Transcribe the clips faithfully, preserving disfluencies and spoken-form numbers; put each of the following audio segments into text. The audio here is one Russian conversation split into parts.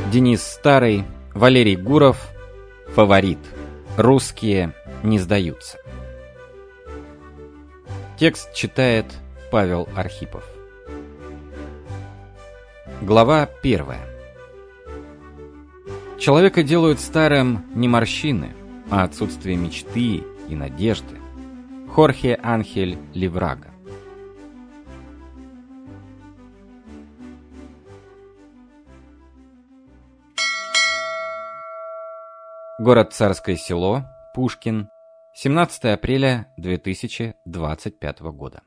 Денис Старый, Валерий Гуров. Фаворит. Русские не сдаются. Текст читает Павел Архипов. Глава первая. Человека делают старым не морщины, а отсутствие мечты и надежды. Хорхе Анхель Ливрага. Город Царское Село, Пушкин, семнадцатое апреля две тысячи двадцать пятого года.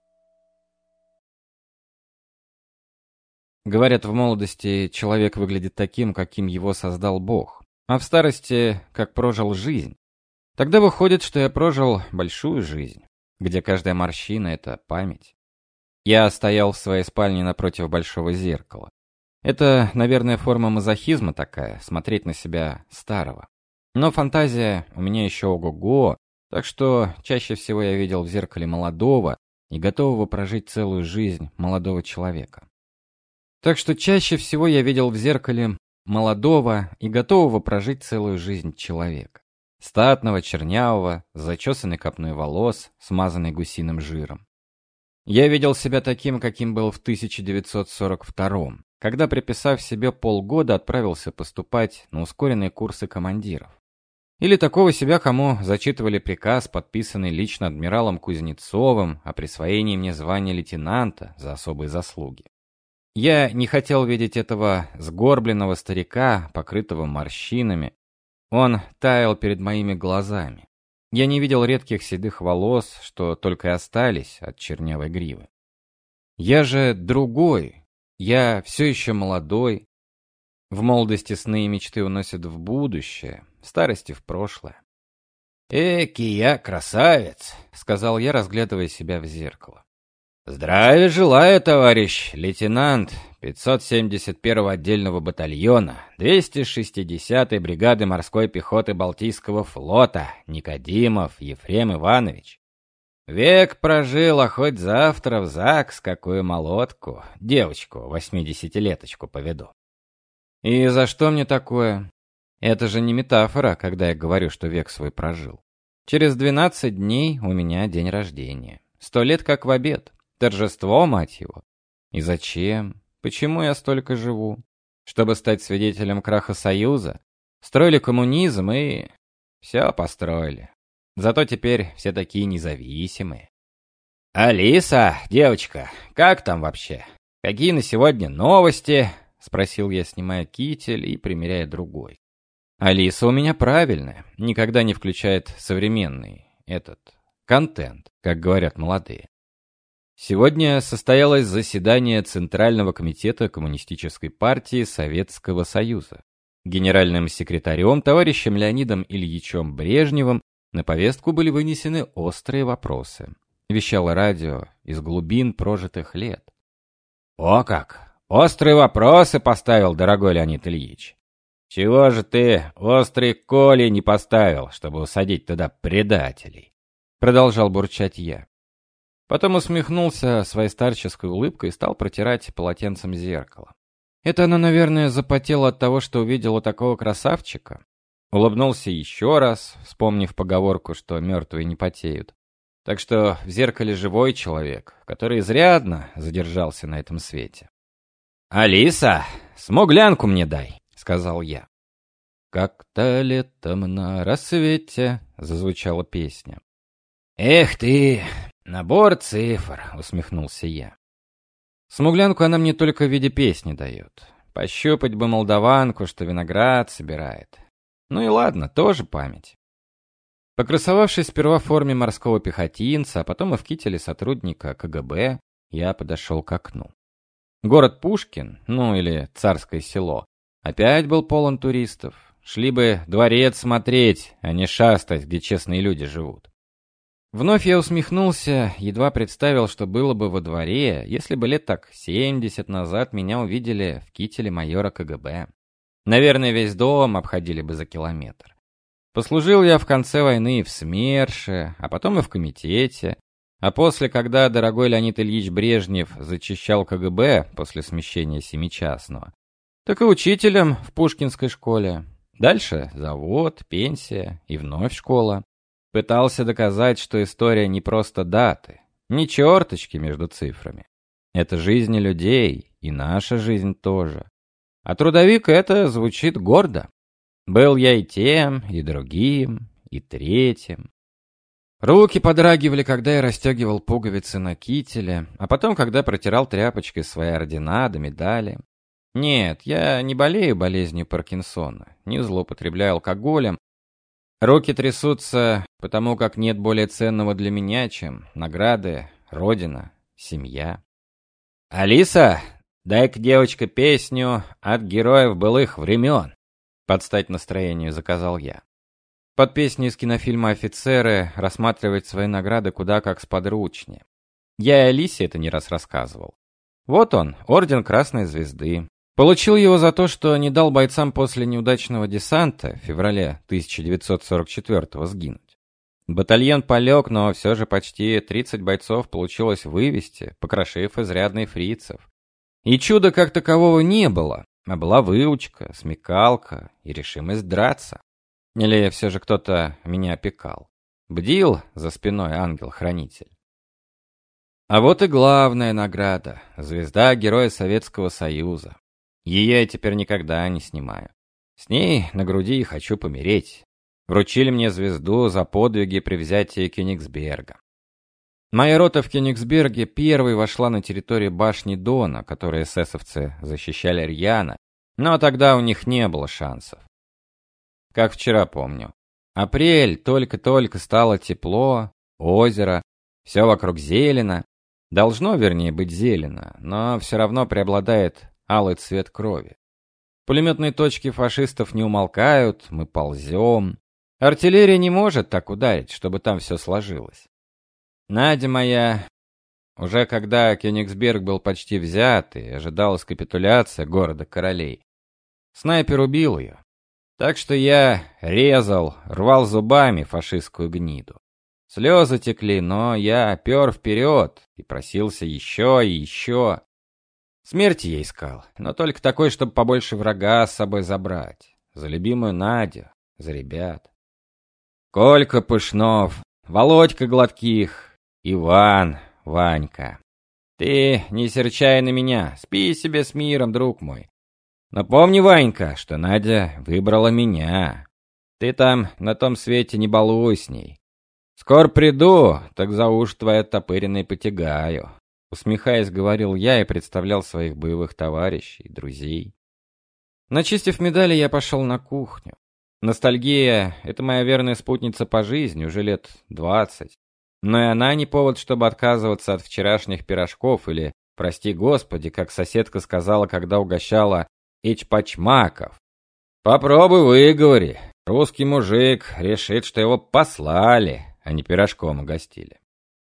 Говорят, в молодости человек выглядит таким, каким его создал Бог, а в старости, как прожил жизнь. Тогда выходит, что я прожил большую жизнь, где каждая морщина — это память. Я стоял в своей спальне напротив большого зеркала. Это, наверное, форма мазохизма такая, смотреть на себя старого. Но фантазия у меня еще ого-го, так что чаще всего я видел в зеркале молодого и готового прожить целую жизнь молодого человека. Так что чаще всего я видел в зеркале молодого и готового прожить целую жизнь человека. Статного, чернявого, с зачесанной копной волос, смазанной гусиным жиром. Я видел себя таким, каким был в тысяча девятьсот сорок втором, когда, приписав себе полгода, отправился поступать на ускоренные курсы командиров. Или такого себя, кому зачитывали приказ, подписанный лично адмиралом Кузнецовым о присвоении мне звания лейтенанта за особые заслуги. Я не хотел видеть этого сгорбленного старика, покрытого морщинами. Он таял перед моими глазами. Я не видел редких седых волос, что только и остались от чернявой гривы. Я же другой. Я все еще молодой. В молодости сны и мечты уносят в будущее, в старости в прошлое. «Эки я красавец», — сказал я, разглядывая себя в зеркало. «Здравия желаю, товарищ лейтенант пятьсот семьдесят первого отдельного батальона двести шестидесятой бригады морской пехоты Балтийского флота Никодимов Ефрем Иванович. Век прожил, а хоть завтра в ЗАГС какую молодку, девочку восьмидесятилеточку поведу». «И за что мне такое? Это же не метафора, когда я говорю, что век свой прожил. Через двенадцать дней у меня день рождения. Сто лет как в обед. Торжество, мать его. И зачем? Почему я столько живу? Чтобы стать свидетелем краха Союза? Строили коммунизм и... все построили. Зато теперь все такие независимые. «Алиса, девочка, как там вообще? Какие на сегодня новости?» — спросил я, снимая китель и примеряя другой. Алиса у меня правильная, никогда не включает современный, этот, контент, как говорят молодые. Сегодня состоялось заседание Центрального комитета Коммунистической партии Советского Союза. Генеральным секретарем товарищем Леонидом Ильичем Брежневым на повестку были вынесены острые вопросы. Вещало радио из глубин прожитых лет. «О как! Острые вопросы поставил, дорогой Леонид Ильич! Чего же ты острые коли не поставил, чтобы усадить туда предателей?» Продолжал бурчать я. Потом усмехнулся своей старческой улыбкой и стал протирать полотенцем зеркало. Это оно, наверное, запотело от того, что увидело такого красавчика. Улыбнулся еще раз, вспомнив поговорку, что мертвые не потеют. Так что в зеркале живой человек, который изрядно задержался на этом свете. «Алиса, смуглянку мне дай», — сказал я. «Как-то летом на рассвете», — зазвучала песня. «Эх ты, набор цифр», — усмехнулся я. Смуглянку она мне только в виде песни дает. Пощупать бы молдаванку, что виноград собирает. Ну и ладно, тоже память. Покрасовавшись сперва в форме морского пехотинца, а потом и в кителе сотрудника КГБ, я подошел к окну. Город Пушкин, ну или Царское Село, опять был полон туристов. Шли бы дворец смотреть, а не шастать, где честные люди живут. Вновь я усмехнулся, едва представил, что было бы во дворе, если бы лет так семьдесят назад меня увидели в кителе майора КГБ. Наверное, весь дом обходили бы за километр. Послужил я в конце войны и в СМЕРШе, а потом и в комитете. А после, когда дорогой Леонид Ильич Брежнев зачищал КГБ после смещения Семичастного, так и учителем в Пушкинской школе. Дальше завод, пенсия и вновь школа. Пытался доказать, что история не просто даты, не черточки между цифрами. Это жизни людей, и наша жизнь тоже. А трудовик это звучит гордо. Был я и тем, и другим, и третьим. Руки подрагивали, когда я расстегивал пуговицы на кителе, а потом, когда протирал тряпочкой свои ордена да медали. Нет, я не болею болезнью Паркинсона, не злоупотребляю алкоголем. Руки трясутся, потому как нет более ценного для меня, чем награды, родина, семья. «Алиса, дай-ка, девочка, песню от героев былых времен», — под стать настроению заказал я. Под песню из кинофильма «Офицеры» рассматривать свои награды куда как сподручнее. Я и Алисе это не раз рассказывал. Вот он, орден Красной Звезды. Получил его за то, что не дал бойцам после неудачного десанта в феврале тысяча девятьсот сорок четвёртого сгинуть. Батальон полег, но все же почти тридцать бойцов получилось вывести, покрошив изрядный фрицев. И чуда как такового не было, а была выучка, смекалка и решимость драться. Или все же кто-то меня опекал. Бдил за спиной ангел-хранитель. А вот и главная награда — звезда Героя Советского Союза. Ее я теперь никогда не снимаю. С ней на груди хочу помереть. Вручили мне звезду за подвиги при взятии Кёнигсберга. Моя рота в Кёнигсберге первой вошла на территорию башни Дона, которую эсэсовцы защищали рьяно, но тогда у них не было шансов. Как вчера помню. Апрель, только-только стало тепло, озеро, все вокруг зелено. Должно, вернее, быть зелено, но все равно преобладает алый цвет крови. Пулеметные точки фашистов не умолкают, мы ползем. Артиллерия не может так ударить, чтобы там все сложилось. Надя моя, уже когда Кёнигсберг был почти взят и ожидалась капитуляция города королей, снайпер убил ее. Так что я резал, рвал зубами фашистскую гниду. Слезы текли, но я пер вперед и просился еще и еще. Смерти я искал, но только такой, чтобы побольше врага с собой забрать. За любимую Надю, за ребят. Колька Пышнов, Володька Гладких, Иван, Ванька. Ты не серчай на меня, спи себе с миром, друг мой. Но помни, Ванька, что Надя выбрала меня. Ты там на том свете не балуй с ней. Скоро приду, так за уши твои оттопыренные потягаю. Усмехаясь, говорил я и представлял своих боевых товарищей, друзей. Начистив медали, я пошел на кухню. Ностальгия — это моя верная спутница по жизни, уже лет двадцать. Но и она не повод, чтобы отказываться от вчерашних пирожков или, прости господи, как соседка сказала, когда угощала, ичпачмаков. Попробуй выговори. Русский мужик решит, что его послали, а не пирожком угостили.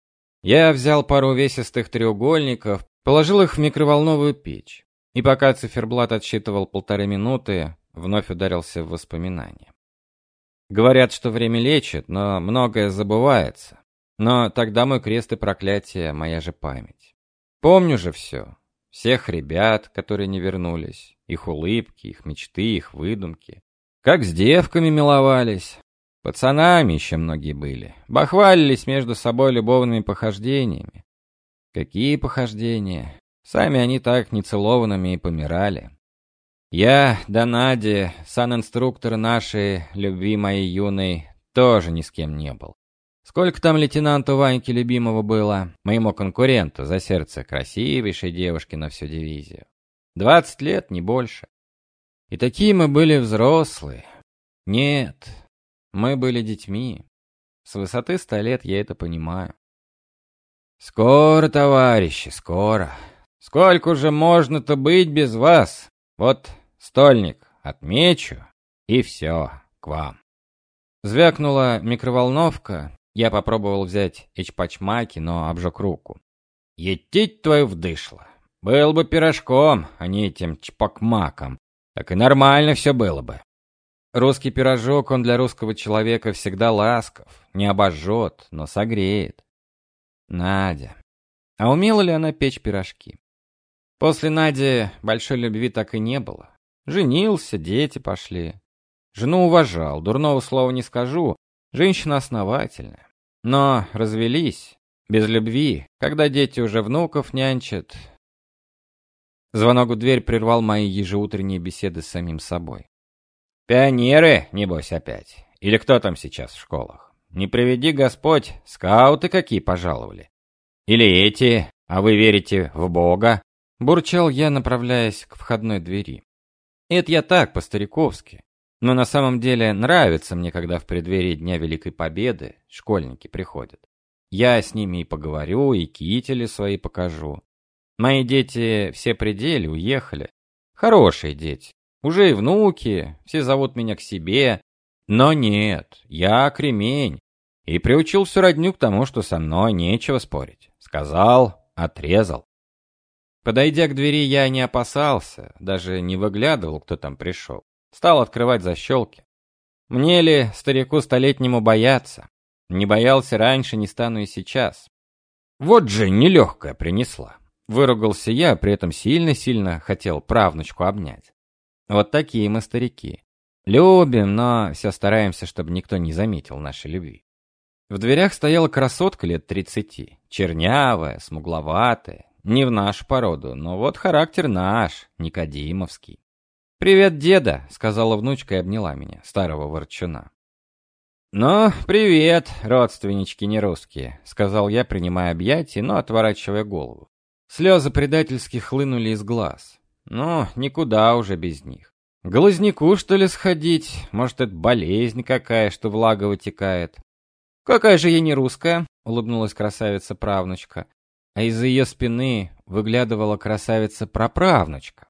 Я взял пару увесистых треугольников, положил их в микроволновую печь. И пока циферблат отсчитывал полторы минуты, вновь ударился в воспоминания. Говорят, что время лечит, но многое забывается. Но тогда мой крест и проклятие — моя же память. Помню же все. Всех ребят, которые не вернулись. Их улыбки, их мечты, их выдумки. Как с девками миловались. Пацанами еще многие были. Бахвалились между собой любовными похождениями. Какие похождения? Сами они так нецелованными и помирали. Я, да Надя, санинструктор нашей, любви моей юной, тоже ни с кем не был. Сколько там лейтенанту Ваньки любимого было, моему конкуренту за сердце красивейшей девушки на всю дивизию. Двадцать лет, не больше. И такие мы были взрослые. Нет, мы были детьми. С высоты ста лет я это понимаю. Скоро, товарищи, скоро. Сколько же можно-то быть без вас? Вот стольник отмечу, и все, к вам. Звякнула микроволновка. Я попробовал взять эчпачмаки, но обжег руку. Етить твою вдышло. Был бы пирожком, а не этим чпакмаком. Так и нормально все было бы. Русский пирожок, он для русского человека всегда ласков. Не обожжет, но согреет. Надя. А умела ли она печь пирожки? После Нади большой любви так и не было. Женился, дети пошли. Жену уважал, дурного слова не скажу, женщина основательная. Но развелись, без любви, когда дети уже внуков нянчат. Звонок в дверь прервал мои ежеутренние беседы с самим собой. Пионеры, небось, опять. Или кто там сейчас в школах? Не приведи Господь, скауты какие пожаловали. Или эти, а вы верите в Бога? Бурчал я, направляясь к входной двери. Это я так, по-стариковски. Но на самом деле нравится мне, когда в преддверии Дня Великой Победы школьники приходят. Я с ними и поговорю, и кители свои покажу. Мои дети все при деле уехали. Хорошие дети. Уже и внуки, все зовут меня к себе. Но нет, я кремень. И приучил всю родню к тому, что со мной нечего спорить. Сказал, отрезал. Подойдя к двери, я не опасался, даже не выглядывал, кто там пришел. Стал открывать защелки. Мне ли, старику столетнему, бояться? Не боялся раньше, не стану и сейчас. Вот же нелегкая принесла. Выругался я, при этом сильно-сильно хотел правнучку обнять. Вот такие мы старики. Любим, но все стараемся, чтобы никто не заметил нашей любви. В дверях стояла красотка лет тридцати. Чернявая, смугловатая. Не в нашу породу, но вот характер наш, никодимовский. «Привет, деда», — сказала внучка и обняла меня, старого ворчуна. «Ну, привет, родственнички нерусские», — сказал я, принимая объятия, но отворачивая голову. Слезы предательски хлынули из глаз. Ну, никуда уже без них. К глазнику, что ли, сходить? Может, это болезнь какая, что влага вытекает? «Какая же я не русская?» — улыбнулась красавица-правнучка. А из-за ее спины выглядывала красавица-праправнучка.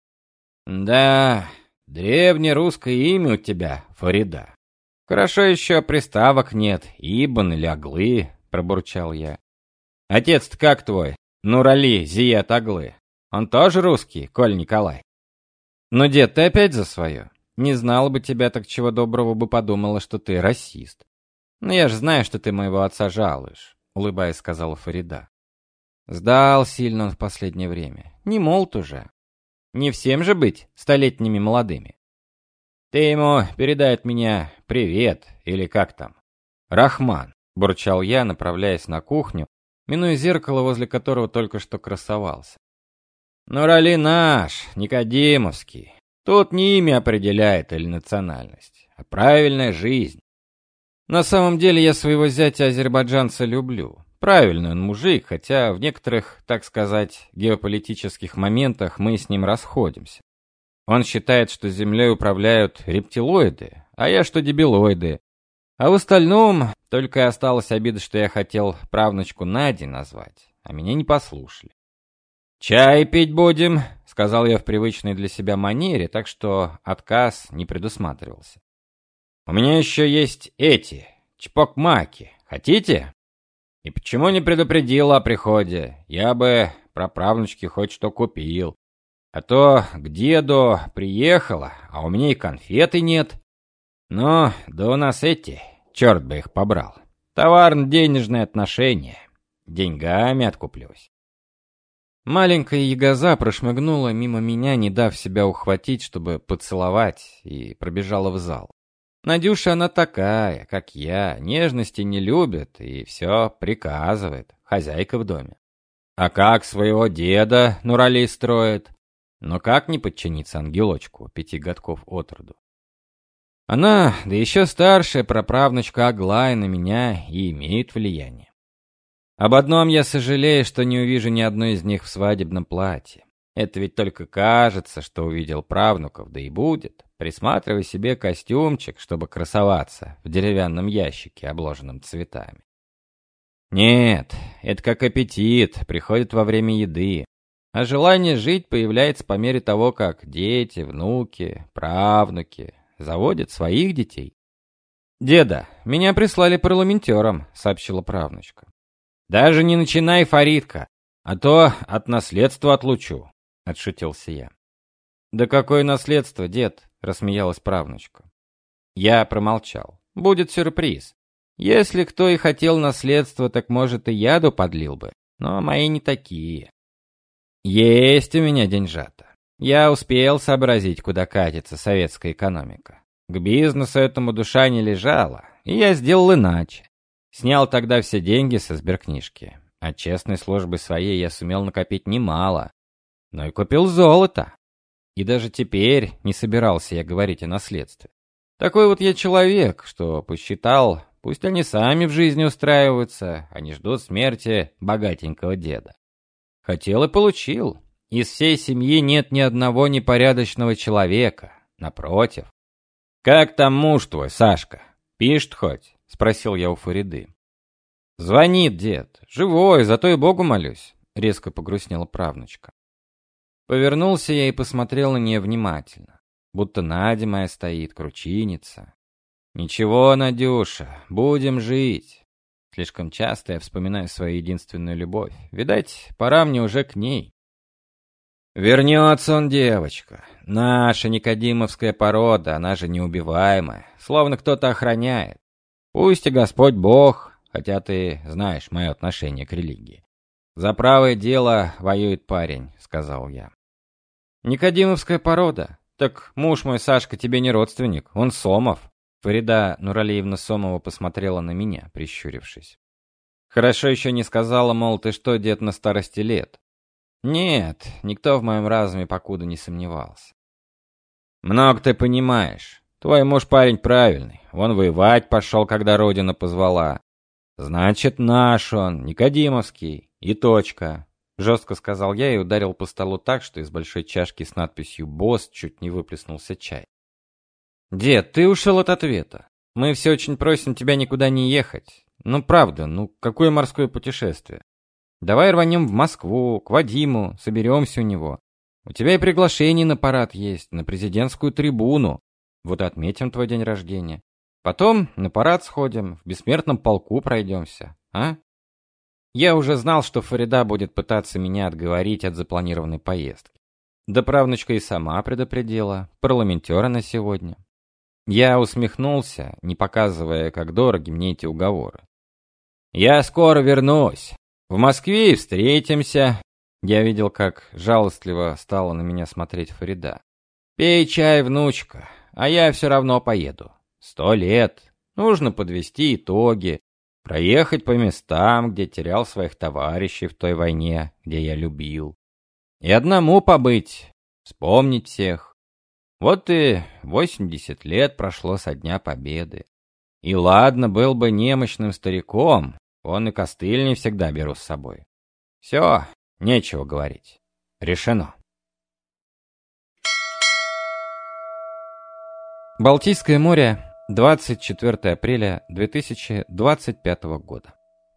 «Да, древнерусское имя у тебя, Фарида. Хорошо еще приставок нет, Ибн или Аглы», — пробурчал я. «Отец-то как твой? Нурали, Зият Аглы. Он тоже русский, Коль Николай?» «Ну, дед, ты опять за свое. Не знала бы тебя, так чего доброго бы подумала, что ты расист. Но я же знаю, что ты моего отца жалуешь», — улыбаясь, сказала Фарида. Сдал сильно он в последнее время. Не молод уже. Не всем же быть столетними молодыми. «Ты ему передай от меня привет, или как там?» «Рахман», — бурчал я, направляясь на кухню, минуя зеркало, возле которого только что красовался. «Нурали наш, никодимовский. Тут не имя определяет или национальность, а правильная жизнь. На самом деле я своего зятя-азербайджанца люблю. Правильный он мужик, хотя в некоторых, так сказать, геополитических моментах мы с ним расходимся. Он считает, что Землей управляют рептилоиды, а я, что дебилоиды. А в остальном только и осталась обида, что я хотел правнучку Надей назвать, а меня не послушали. «Чай пить будем», — сказал я в привычной для себя манере, так что отказ не предусматривался. «У меня еще есть эти, чпок-маки. Хотите?» «И почему не предупредила о приходе? Я бы про правнучки хоть что купил. А то к деду приехала, а у меня и конфеты нет. Ну, да у нас эти, черт бы их побрал. Товарно-денежные отношения. Деньгами откуплюсь». Маленькая ягоза прошмыгнула мимо меня, не дав себя ухватить, чтобы поцеловать, и пробежала в зал. Надюша она такая, как я, нежности не любит и все приказывает, хозяйка в доме. А как своего деда Нурали строит? Но как не подчиниться ангелочку пяти годков от роду? Она, да еще старшая праправнучка Аглая, на меня и имеет влияние. Об одном я сожалею, что не увижу ни одной из них в свадебном платье. Это ведь только кажется, что увидел правнуков, да и будет. Присматривай себе костюмчик, чтобы красоваться в деревянном ящике, обложенном цветами. Нет, это как аппетит, приходит во время еды. А желание жить появляется по мере того, как дети, внуки, правнуки заводят своих детей. «Деда, меня прислали парламентером», — сообщила правнучка. «Даже не начинай, Фаридка, а то от наследства отлучу», — отшутился я. «Да какое наследство, дед?» — рассмеялась правнучка. Я промолчал. «Будет сюрприз. Если кто и хотел наследство, так, может, и яду подлил бы, но мои не такие. Есть у меня деньжата. Я успел сообразить, куда катится советская экономика. К бизнесу этому душа не лежала, и я сделал иначе. Снял тогда все деньги со сберкнижки. От честной службы своей я сумел накопить немало, но и купил золото. И даже теперь не собирался я говорить о наследстве. Такой вот я человек, что посчитал, пусть они сами в жизни устраиваются, а не ждут смерти богатенького деда. Хотел и получил. Из всей семьи нет ни одного непорядочного человека. Напротив. «Как там муж твой, Сашка? Пишет хоть?» — спросил я у Фариды. «Звонит дед. Живой, зато и Богу молюсь», — резко погрустнела правнучка. Повернулся я и посмотрел на нее внимательно. Будто Надя моя стоит, кручинится. «Ничего, Надюша, будем жить». Слишком часто я вспоминаю свою единственную любовь. Видать, пора мне уже к ней. Вернется он, девочка. Наша никодимовская порода, она же неубиваемая. Словно кто-то охраняет. Пусть и Господь Бог, хотя ты знаешь мое отношение к религии. За правое дело воюет парень, сказал я. Никодимовская порода? Так муж мой, Сашка, тебе не родственник, он Сомов. Фарида Нуралиевна Сомова посмотрела на меня, прищурившись. Хорошо еще не сказала, мол, ты что, дед, на старости лет? Нет, никто в моем разуме покуда не сомневался. Много ты понимаешь. Твой муж парень правильный. Он воевать пошел, когда родина позвала. Значит, наш он, никодимовский. И точка. Жестко сказал я и ударил по столу так, что из большой чашки с надписью «Босс» чуть не выплеснулся чай. «Дед, ты ушел от ответа. Мы все очень просим тебя никуда не ехать. Ну правда, ну какое морское путешествие? Давай рванем в Москву, к Вадиму, соберемся у него. У тебя и приглашение на парад есть, на президентскую трибуну. Вот и отметим твой день рождения. Потом на парад сходим, в бессмертном полку пройдемся, а?» Я уже знал, что Фарида будет пытаться меня отговорить от запланированной поездки. Да правнучка и сама предупредила, парламентера на сегодня. Я усмехнулся, не показывая, как дороги мне эти уговоры. «Я скоро вернусь. В Москве и встретимся». Я видел, как жалостливо стала на меня смотреть Фарида. «Пей чай, внучка, а я все равно поеду. Сто лет. Нужно подвести итоги, проехать по местам, где терял своих товарищей в той войне, где я любил. И одному побыть, вспомнить всех. Вот и восемьдесят лет прошло со дня Победы. И ладно, был бы немощным стариком, он и костыль не всегда беру с собой. Все, нечего говорить. Решено». Балтийское море, двадцать четвёртое апреля две тысячи двадцать пятого года.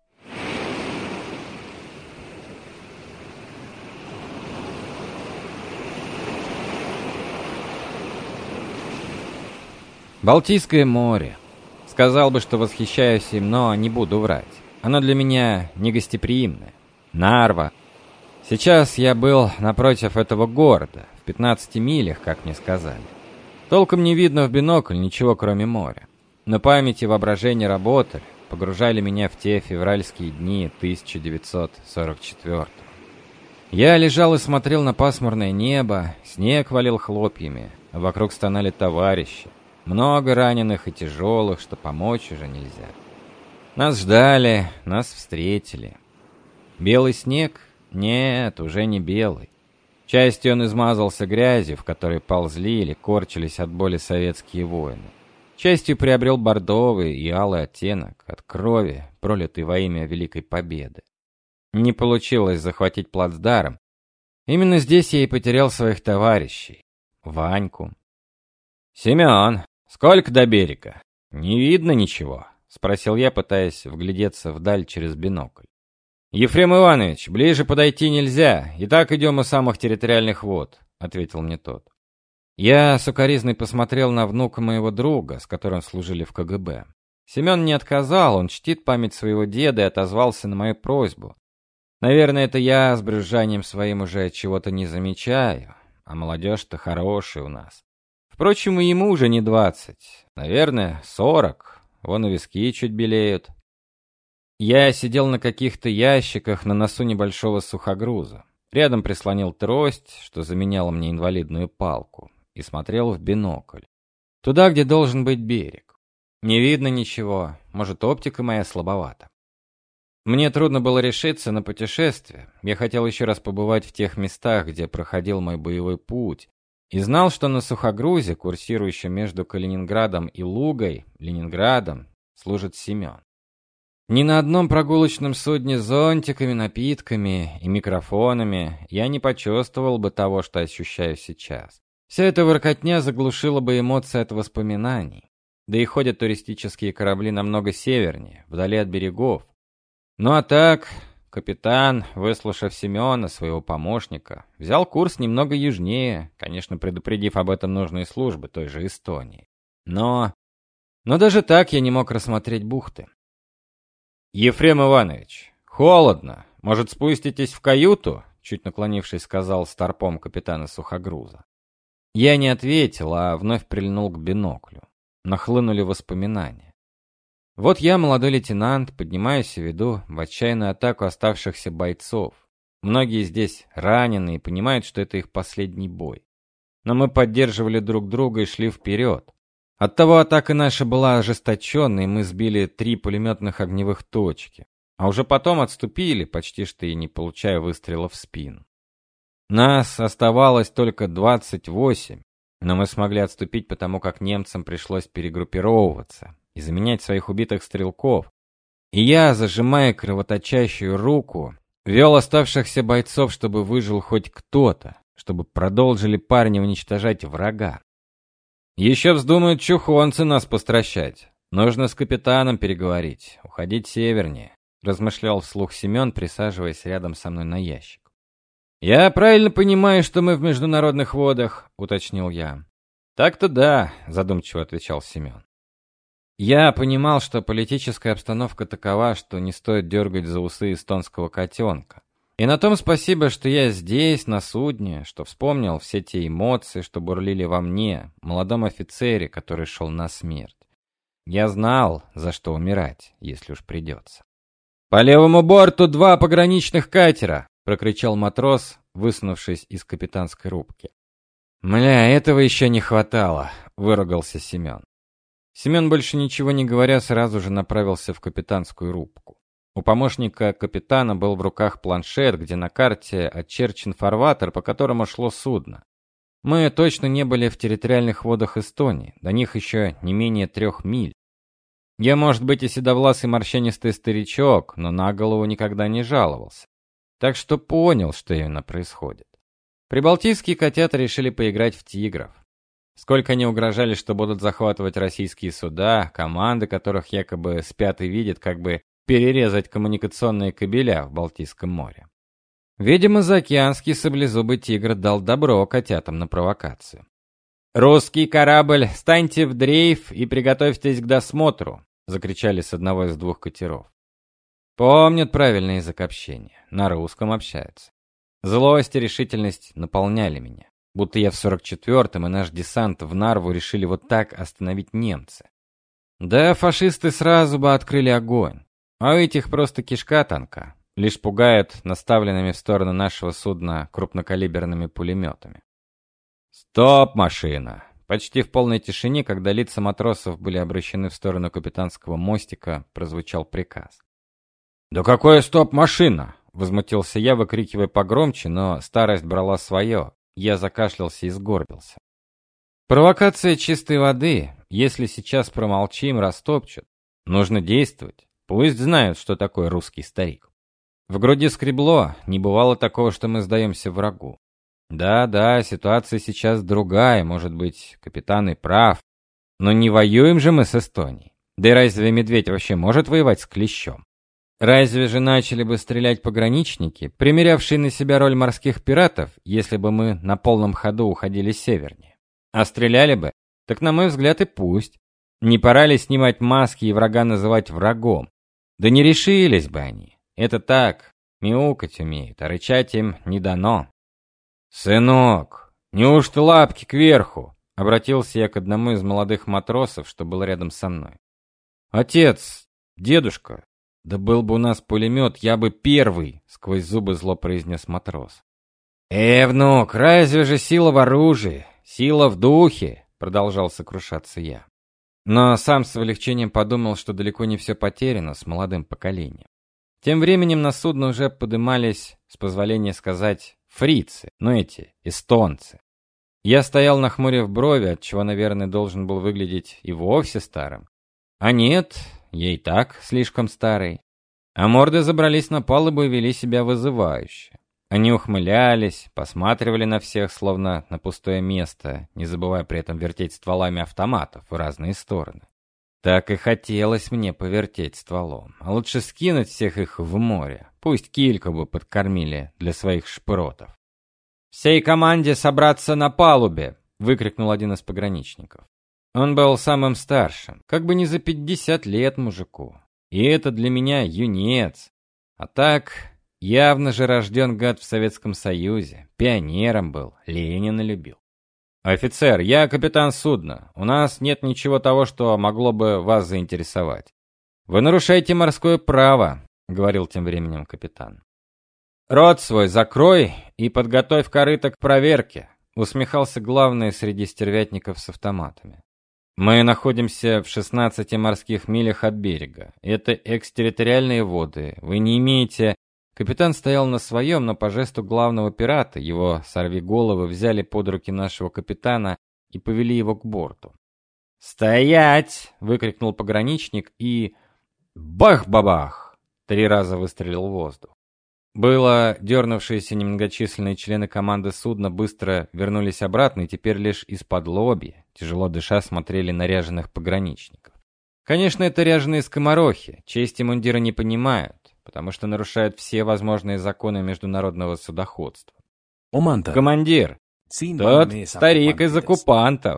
Балтийское море. Сказал бы, что восхищаюсь им, но не буду врать. Оно для меня негостеприимное. Нарва. Сейчас я был напротив этого города, в пятнадцати милях, как мне сказали. Толком не видно в бинокль ничего, кроме моря. Но память и воображение работали, погружали меня в те февральские дни тысяча девятьсот сорок четвёртого. Я лежал и смотрел на пасмурное небо, снег валил хлопьями, а вокруг стонали товарищи. Много раненых и тяжелых, что помочь уже нельзя. Нас ждали, нас встретили. Белый снег? Нет, уже не белый. Частью он измазался грязью, в которой ползли или корчились от боли советские воины. Частью приобрел бордовый и алый оттенок от крови, пролитой во имя Великой Победы. Не получилось захватить плацдарм. Именно здесь я и потерял своих товарищей. Ваньку. «Семен, сколько до берега? Не видно ничего?» — спросил я, пытаясь вглядеться вдаль через бинокль. «Ефрем Иванович, ближе подойти нельзя, и так идем у самых территориальных вод», — ответил мне тот. Я сукоризной посмотрел на внука моего друга, с которым служили в ка гэ бэ. Семен не отказал, он чтит память своего деда и отозвался на мою просьбу. Наверное, это я с брюзжанием своим уже чего-то не замечаю, а молодежь-то хорошая у нас. Впрочем, и ему уже не двадцать, наверное, сорок, вон и виски чуть белеют. Я сидел на каких-то ящиках на носу небольшого сухогруза. Рядом прислонил трость, что заменяла мне инвалидную палку, и смотрел в бинокль. Туда, где должен быть берег. Не видно ничего, может, оптика моя слабовата. Мне трудно было решиться на путешествие. Я хотел еще раз побывать в тех местах, где проходил мой боевой путь, и знал, что на сухогрузе, курсирующем между Калининградом и Лугой, Ленинградом, служит Семен. Ни на одном прогулочном судне с зонтиками, напитками и микрофонами я не почувствовал бы того, что ощущаю сейчас. Вся эта воркотня заглушила бы эмоции от воспоминаний. Да и ходят туристические корабли намного севернее, вдали от берегов. Ну а так, капитан, выслушав Семена, своего помощника, взял курс немного южнее, конечно, предупредив об этом нужные службы той же Эстонии. Но... Но даже так я не мог рассмотреть бухты. «Ефрем Иванович, холодно. Может, спуститесь в каюту?» Чуть наклонившись, сказал старпом капитана сухогруза. Я не ответил, а вновь прильнул к биноклю. Нахлынули воспоминания. Вот я, молодой лейтенант, поднимаюсь и веду в отчаянную атаку оставшихся бойцов. Многие здесь ранены и понимают, что это их последний бой. Но мы поддерживали друг друга и шли вперед. Оттого атака наша была ожесточенной, и мы сбили три пулеметных огневых точки. А уже потом отступили, почти что и не получая выстрела в спину. Нас оставалось только двадцать восемь, но мы смогли отступить, потому как немцам пришлось перегруппировываться и заменять своих убитых стрелков. И я, зажимая кровоточащую руку, вел оставшихся бойцов, чтобы выжил хоть кто-то, чтобы продолжили парни уничтожать врага. Еще вздумают чухонцы нас постращать. Нужно с капитаном переговорить, уходить севернее, размышлял вслух Семен, присаживаясь рядом со мной на ящик. «Я правильно понимаю, что мы в международных водах?» — уточнил я. «Так-то да», — задумчиво отвечал Семен. Я понимал, что политическая обстановка такова, что не стоит дергать за усы эстонского котенка. И на том спасибо, что я здесь, на судне, что вспомнил все те эмоции, что бурлили во мне, молодом офицере, который шел на смерть. Я знал, за что умирать, если уж придется. «По левому борту два пограничных катера!» — прокричал матрос, высунувшись из капитанской рубки. «Мля, этого еще не хватало!» — выругался Семен. Семен, больше ничего не говоря, сразу же направился в капитанскую рубку. У помощника капитана был в руках планшет, где на карте очерчен фарватер, по которому шло судно. Мы точно не были в территориальных водах Эстонии, до них еще не менее трех миль. Я, может быть, и седовласый морщинистый старичок, но на голову никогда не жаловался. Так что понял, что именно происходит. Прибалтийские котята решили поиграть в тигров. Сколько они угрожали, что будут захватывать российские суда, команды которых якобы спят и видят, как бы перерезать коммуникационные кабеля в Балтийском море. Видимо, заокеанский саблезубый тигр дал добро котятам на провокацию. «Русский корабль, станьте в дрейф и приготовьтесь к досмотру!» — закричали с одного из двух катеров. Помнят правильный язык общения, на русском общаются. Злость и решительность наполняли меня. Будто я в сорок четвёртом и наш десант в Нарву решили вот так остановить немцы. Да, фашисты сразу бы открыли огонь. А у этих просто кишка тонка. Лишь пугают наставленными в сторону нашего судна крупнокалиберными пулеметами. «Стоп, машина!» Почти в полной тишине, когда лица матросов были обращены в сторону капитанского мостика, прозвучал приказ. «Да какое стоп, машина!» — возмутился я, выкрикивая погромче, но старость брала свое. Я закашлялся и сгорбился. Провокация чистой воды. Если сейчас промолчим, растопчут. Нужно действовать. Пусть знают, что такое русский старик. В груди скребло. Не бывало такого, что мы сдаемся врагу. Да-да, ситуация сейчас другая. Может быть, капитан и прав. Но не воюем же мы с Эстонией. Да и разве медведь вообще может воевать с клещом? Разве же начали бы стрелять пограничники, примерявшие на себя роль морских пиратов, если бы мы на полном ходу уходили севернее? А стреляли бы? Так, на мой взгляд, и пусть. Не пора ли снимать маски и врага называть врагом? Да не решились бы они. Это так, мяукать умеют, а рычать им не дано. «Сынок, неужто лапки кверху?» — обратился я к одному из молодых матросов, что был рядом со мной. «Отец, дедушка, да был бы у нас пулемет, я бы первый!» — сквозь зубы зло произнес матрос. «Э, внук, разве же сила в оружии, сила в духе?» — продолжал сокрушаться я. Но сам с облегчением подумал, что далеко не все потеряно с молодым поколением. Тем временем на судно уже подымались, с позволения сказать, фрицы, ну эти, эстонцы. Я стоял нахмурив брови, отчего, наверное, должен был выглядеть и вовсе старым. А нет, я и так слишком старый. А морды забрались на палубу и вели себя вызывающе. Они ухмылялись, посматривали на всех, словно на пустое место, не забывая при этом вертеть стволами автоматов в разные стороны. Так и хотелось мне повертеть стволом, а лучше скинуть всех их в море, пусть кильку бы подкормили для своих шпротов. «Всей команде собраться на палубе!» — выкрикнул один из пограничников. Он был самым старшим, как бы не за пятьдесят лет мужику. И это для меня юнец. А так, явно же рожден гад в Советском Союзе, пионером был, Ленина любил. «Офицер, я капитан судна. У нас нет ничего того, что могло бы вас заинтересовать. Вы нарушаете морское право», — говорил тем временем капитан. «Рот свой закрой и подготовь корыто к проверке», — усмехался главный среди стервятников с автоматами. «Мы находимся в шестнадцати морских милях от берега. Это экстерриториальные воды. Вы не имеете...» Капитан стоял на своем, но по жесту главного пирата, его сорвиголовы взяли под руки нашего капитана и повели его к борту. «Стоять!» — выкрикнул пограничник и... Бах-бабах! Три раза выстрелил в воздух. Было дернувшиеся немногочисленные члены команды судна быстро вернулись обратно и теперь лишь из-под лобья, тяжело дыша, смотрели на ряженых пограничников. Конечно, это ряженые скоморохи, чести мундира не понимают, потому что нарушают все возможные законы международного судоходства. «Командир, тот старик из оккупантов».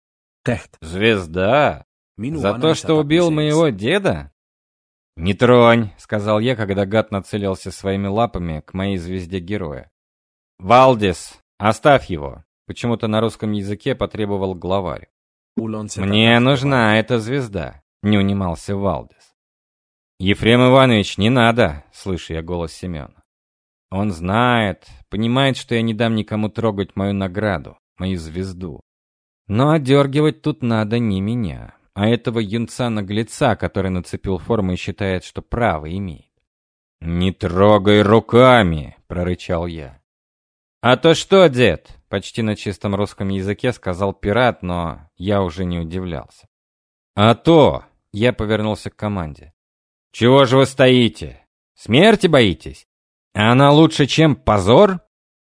«Звезда? За то, что убил моего деда?» «Не тронь», — сказал я, когда гад нацелился своими лапами к моей звезде героя. «Валдис, оставь его», — почему-то на русском языке потребовал главарь. «Мне нужна эта звезда», — не унимался Валдис. «Ефрем Иванович, не надо!» — слышу я голос Семена. Он знает, понимает, что я не дам никому трогать мою награду, мою звезду. Но одергивать тут надо не меня, а этого юнца-наглеца, который нацепил форму и считает, что право имеет. «Не трогай руками!» — прорычал я. «А то что, дед?» — почти на чистом русском языке сказал пират, но я уже не удивлялся. «А то!» — я повернулся к команде. «Чего же вы стоите? Смерти боитесь? А она лучше, чем позор?»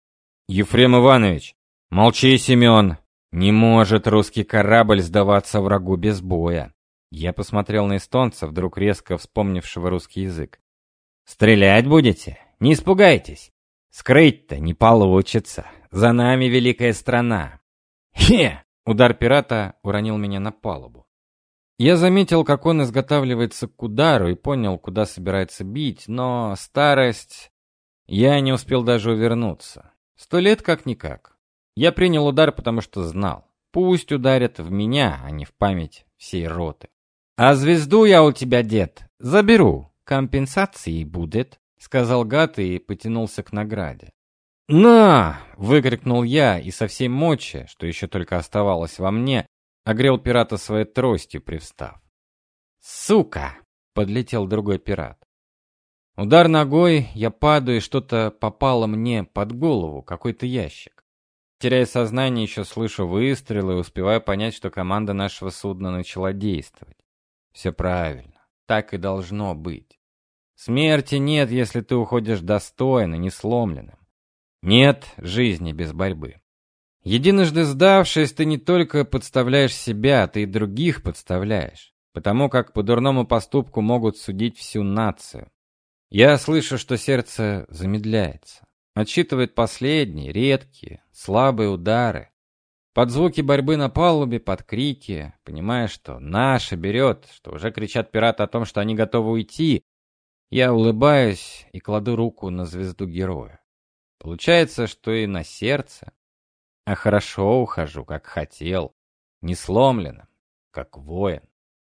«Ефрем Иванович, молчи, Семен. Не может русский корабль сдаваться врагу без боя». Я посмотрел на эстонца, вдруг резко вспомнившего русский язык. «Стрелять будете? Не испугайтесь. Скрыть-то не получится. За нами великая страна». «Хе!» — удар пирата уронил меня на палубу. Я заметил, как он изготавливается к удару и понял, куда собирается бить, но старость... Я не успел даже увернуться. Сто лет как-никак. Я принял удар, потому что знал. Пусть ударят в меня, а не в память всей роты. «А звезду я у тебя, дед, заберу. Компенсации будет», — сказал гад и потянулся к награде. «На!» — выкрикнул я, и со всей мочи, что еще только оставалось во мне, огрел пирата своей тростью, привстав. «Сука!» — подлетел другой пират. Удар ногой, я падаю, и что-то попало мне под голову, какой-то ящик. Теряя сознание, еще слышу выстрелы и успеваю понять, что команда нашего судна начала действовать. Все правильно, так и должно быть. Смерти нет, если ты уходишь достойно, не сломленным. Нет жизни без борьбы. Единожды сдавшись, ты не только подставляешь себя, ты и других подставляешь, потому как по дурному поступку могут судить всю нацию. Я слышу, что сердце замедляется, отсчитывает последние, редкие, слабые удары. Под звуки борьбы на палубе, под крики, понимая, что наша берет, что уже кричат пираты о том, что они готовы уйти, я улыбаюсь и кладу руку на звезду героя. Получается, что и на сердце. А хорошо ухожу, как хотел, не сломленным, как воин.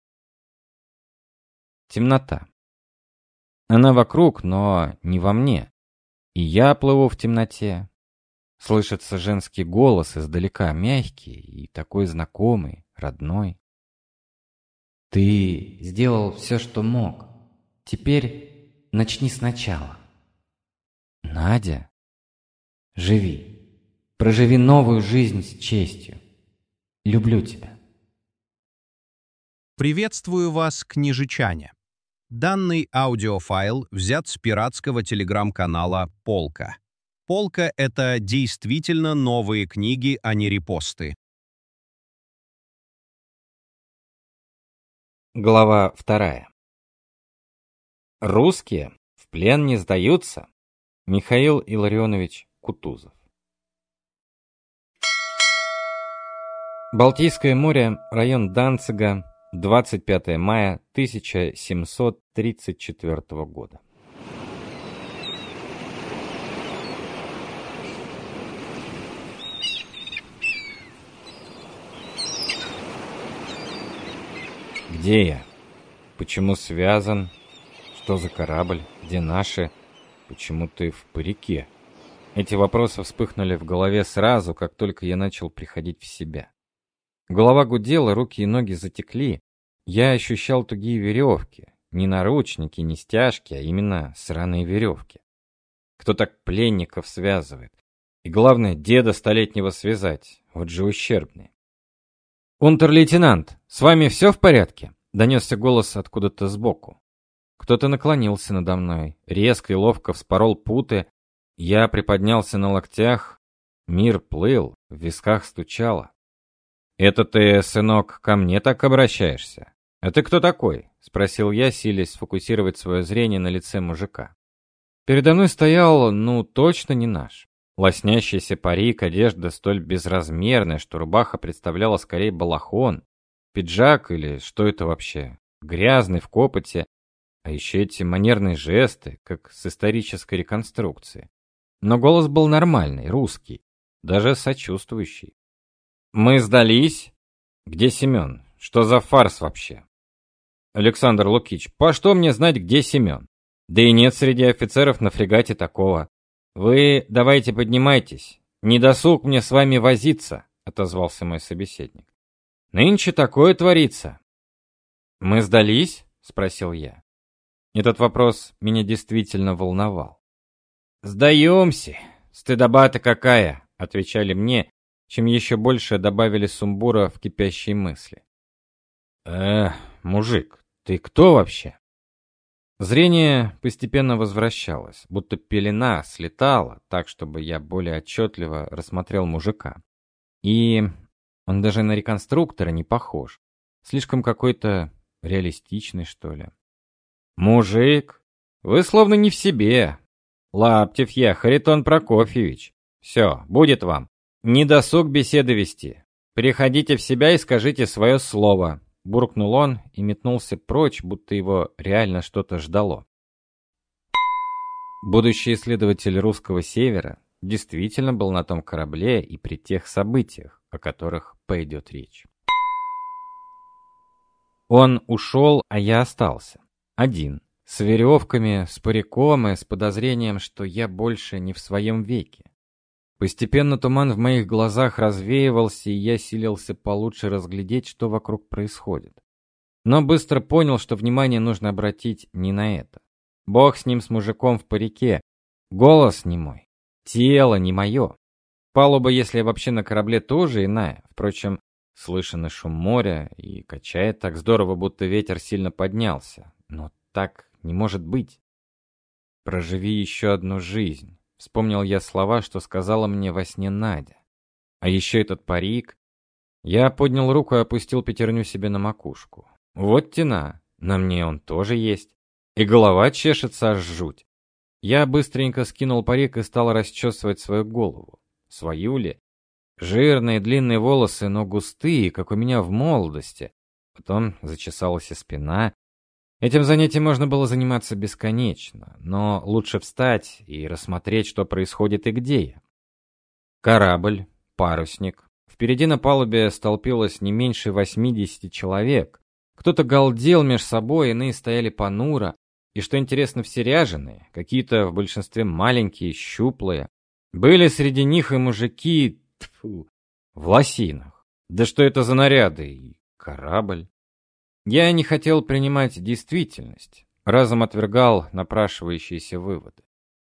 Темнота. Она вокруг, но не во мне. И я плыву в темноте. Слышится женский голос издалека, мягкий и такой знакомый, родной. «Ты сделал все, что мог. Теперь начни сначала». «Надя, живи. Проживи новую жизнь с честью. Люблю тебя». Приветствую вас, книжечане. Данный аудиофайл взят с пиратского телеграм-канала «Полка». «Полка» — это действительно новые книги, а не репосты. Глава вторая. Русские в плен не сдаются. Михаил Илларионович Кутузов. Балтийское море, район Данцига, двадцать пятое мая тысяча семьсот тридцать четвёртого года. Где я? Почему связан? Что за корабль? Где наши? Почему ты в парике? Эти вопросы вспыхнули в голове сразу, как только я начал приходить в себя. Голова гудела, руки и ноги затекли. Я ощущал тугие веревки. Не наручники, не стяжки, а именно сраные веревки. Кто так пленников связывает? И главное, деда столетнего связать. Вот же ущербные. «Унтер-лейтенант, с вами все в порядке?» — донесся голос откуда-то сбоку. Кто-то наклонился надо мной, резко и ловко вспорол путы. Я приподнялся на локтях. Мир плыл, в висках стучало. «Это ты, сынок, ко мне так обращаешься? А ты кто такой?» — спросил я, силясь сфокусировать свое зрение на лице мужика. Передо мной стоял, ну, точно не наш. Лоснящийся парик, одежда столь безразмерная, что рубаха представляла скорее балахон. Пиджак или что это вообще? Грязный, в копоте. А еще эти манерные жесты, как с исторической реконструкции. Но голос был нормальный, русский, даже сочувствующий. «Мы сдались? Где Семен? Что за фарс вообще?» «Александр Лукич, по что мне знать, где Семен? Да и нет среди офицеров на фрегате такого. Вы давайте поднимайтесь. Не досуг мне с вами возиться», — отозвался мой собеседник. «Нынче такое творится». «Мы сдались?» — спросил я. Этот вопрос меня действительно волновал. «Сдаемся. Стыдоба-то какая!» — отвечали мне, чем еще больше добавили сумбура в кипящие мысли. «Э, мужик, ты кто вообще?» Зрение постепенно возвращалось, будто пелена слетала, так, чтобы я более отчетливо рассмотрел мужика. И он даже на реконструктора не похож. Слишком какой-то реалистичный, что ли. «Мужик, вы словно не в себе. Лаптев я, Харитон Прокофьевич. Все, будет вам. Не досуг беседы вести. Приходите в себя и скажите свое слово», — буркнул он и метнулся прочь, будто его реально что-то ждало. Будущий исследователь русского севера действительно был на том корабле и при тех событиях, о которых пойдет речь. Он ушел, а я остался. Один. С веревками, с париком и с подозрением, что я больше не в своем веке. Постепенно туман в моих глазах развеивался, и я силился получше разглядеть, что вокруг происходит. Но быстро понял, что внимание нужно обратить не на это. Бог с ним, с мужиком в парике. Голос не мой. Тело не мое. Палуба, если вообще на корабле, тоже иная. Впрочем, слышен и шум моря, и качает так здорово, будто ветер сильно поднялся. Но так не может быть. «Проживи еще одну жизнь», — вспомнил я слова, что сказала мне во сне Надя. А еще этот парик. Я поднял руку и опустил пятерню себе на макушку. Вот тена, на мне он тоже есть. И голова чешется аж жуть. Я быстренько скинул парик и стал расчесывать свою голову. Свою ли? Жирные длинные волосы, но густые, как у меня в молодости. Потом зачесалась и спина. Этим занятием можно было заниматься бесконечно, но лучше встать и рассмотреть, что происходит и где я. Корабль, парусник. Впереди на палубе столпилось не меньше восьмидесяти человек. Кто-то галдел меж собой, иные стояли понуро. И что интересно, все ряженые, какие-то в большинстве маленькие, щуплые. Были среди них и мужики, тьфу, в лосинах. Да что это за наряды и корабль? Я не хотел принимать действительность, разом отвергал напрашивающиеся выводы.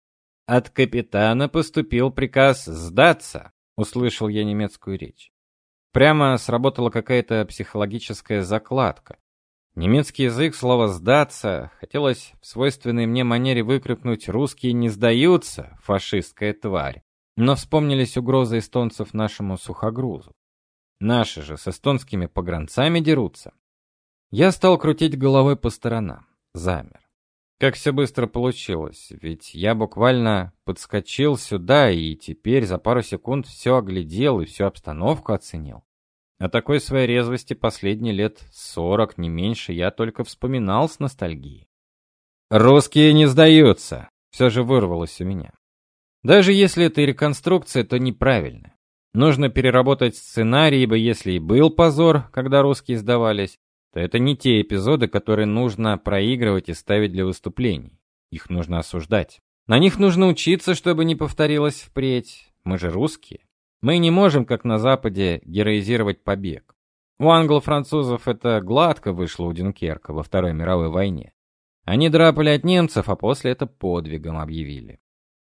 От капитана поступил приказ сдаться, услышал я немецкую речь. Прямо сработала какая-то психологическая закладка. Немецкий язык, слово «сдаться», хотелось в свойственной мне манере выкрикнуть «русские не сдаются, фашистская тварь», но вспомнились угрозы эстонцев нашему сухогрузу. Наши же с эстонскими погранцами дерутся. Я стал крутить головой по сторонам, замер. Как все быстро получилось, ведь я буквально подскочил сюда и теперь за пару секунд все оглядел и всю обстановку оценил. О такой своей резвости последние лет сорок, не меньше, я только вспоминал с ностальгией. «Русские не сдаются!» Все же вырвалось у меня. Даже если это и реконструкция, то неправильно. Нужно переработать сценарий, ибо если и был позор, когда русские сдавались, то это не те эпизоды, которые нужно проигрывать и ставить для выступлений. Их нужно осуждать. На них нужно учиться, чтобы не повторилось впредь. Мы же русские. Мы не можем, как на Западе, героизировать побег. У англо-французов это гладко вышло у Дюнкерка во Второй мировой войне. Они драпали от немцев, а после это подвигом объявили.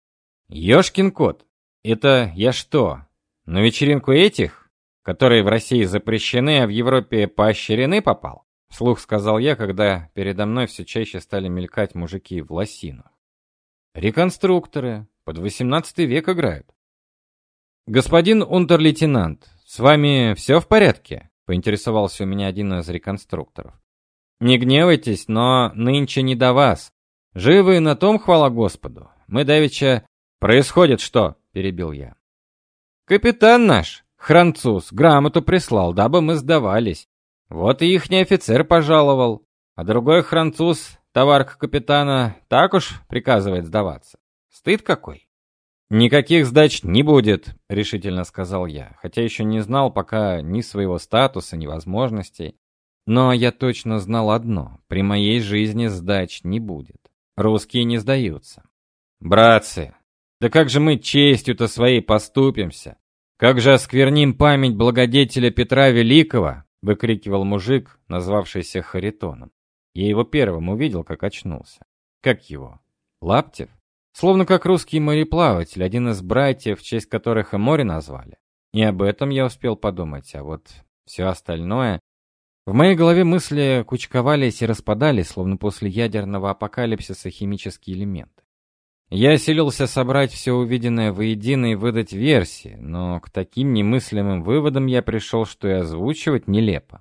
Ёшкин кот, это я что, на вечеринку этих, которые в России запрещены, а в Европе поощрены, попал? Вслух сказал я, когда передо мной все чаще стали мелькать мужики в лосинах. Реконструкторы, под восемнадцатый век играют. «Господин унтер-лейтенант, с вами все в порядке?» — поинтересовался у меня один из реконструкторов. «Не гневайтесь, но нынче не до вас. Живы на том, хвала Господу. Мы давеча...» «Происходит что?» — перебил я. «Капитан наш, француз, грамоту прислал, дабы мы сдавались. Вот и ихний офицер пожаловал. А другой француз, товарка капитана, так уж приказывает сдаваться. Стыд какой!» «Никаких сдач не будет», — решительно сказал я, хотя еще не знал пока ни своего статуса, ни возможностей. Но я точно знал одно — при моей жизни сдач не будет. Русские не сдаются. «Братцы, да как же мы честью-то своей поступимся? Как же оскверним память благодетеля Петра Великого?» — выкрикивал мужик, назвавшийся Харитоном. Я его первым увидел, как очнулся. Как его? Лаптев? Словно как русский мореплаватель, один из братьев, в честь которых и море назвали. И об этом я успел подумать, а вот все остальное... В моей голове мысли кучковались и распадались, словно после ядерного апокалипсиса химические элементы. Я осилился собрать все увиденное воедино и выдать версии, но к таким немыслимым выводам я пришел, что и озвучивать нелепо.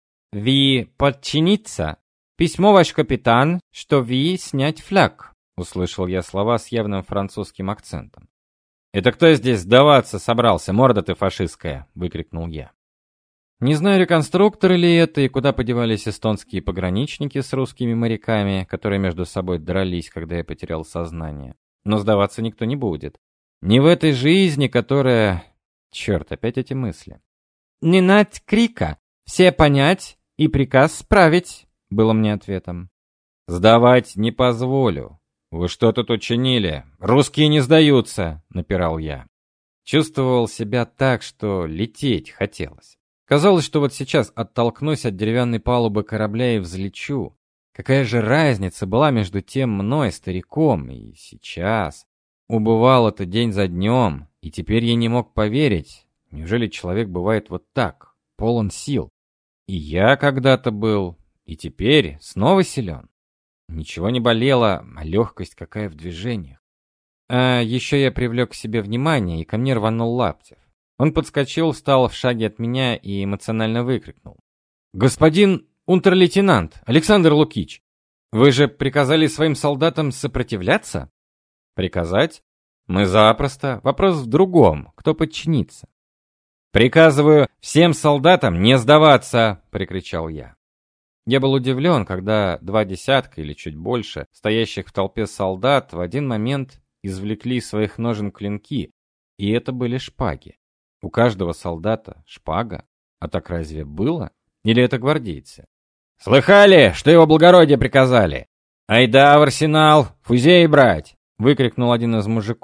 «Ви подчиниться? Письмо ваш капитан, что ви снять флаг». Услышал я слова с явным французским акцентом. «Это кто здесь сдаваться собрался, морда ты фашистская?» — выкрикнул я. Не знаю, реконструкторы ли это и куда подевались эстонские пограничники с русскими моряками, которые между собой дрались, когда я потерял сознание. Но сдаваться никто не будет. Не в этой жизни, которая... Черт, опять эти мысли. «Не нать крика, все понять и приказ справить», — было мне ответом. «Сдавать не позволю. Вы что тут учинили? Русские не сдаются», — напирал я. Чувствовал себя так, что лететь хотелось. Казалось, что вот сейчас оттолкнусь от деревянной палубы корабля и взлечу. Какая же разница была между тем мной, стариком, и сейчас? Убывал это день за днем, и теперь я не мог поверить. Неужели человек бывает вот так, полон сил? И я когда-то был, и теперь снова силен. Ничего не болело, а легкость какая в движениях. А еще я привлек к себе внимание, и ко мне рванул Лаптев. Он подскочил, встал в шаге от меня и эмоционально выкрикнул. «Господин унтер-лейтенант, Александр Лукич, вы же приказали своим солдатам сопротивляться?» «Приказать? Мы запросто. Вопрос в другом. Кто подчинится?» «Приказываю всем солдатам не сдаваться!» — прикричал я. Я был удивлен, когда два десятка или чуть больше стоящих в толпе солдат в один момент извлекли из своих ножен клинки, и это были шпаги. У каждого солдата шпага. А так разве было? Или это гвардейцы? «Слыхали, что его благородие приказали? Айда в арсенал, фузей брать!» — выкрикнул один из мужиков,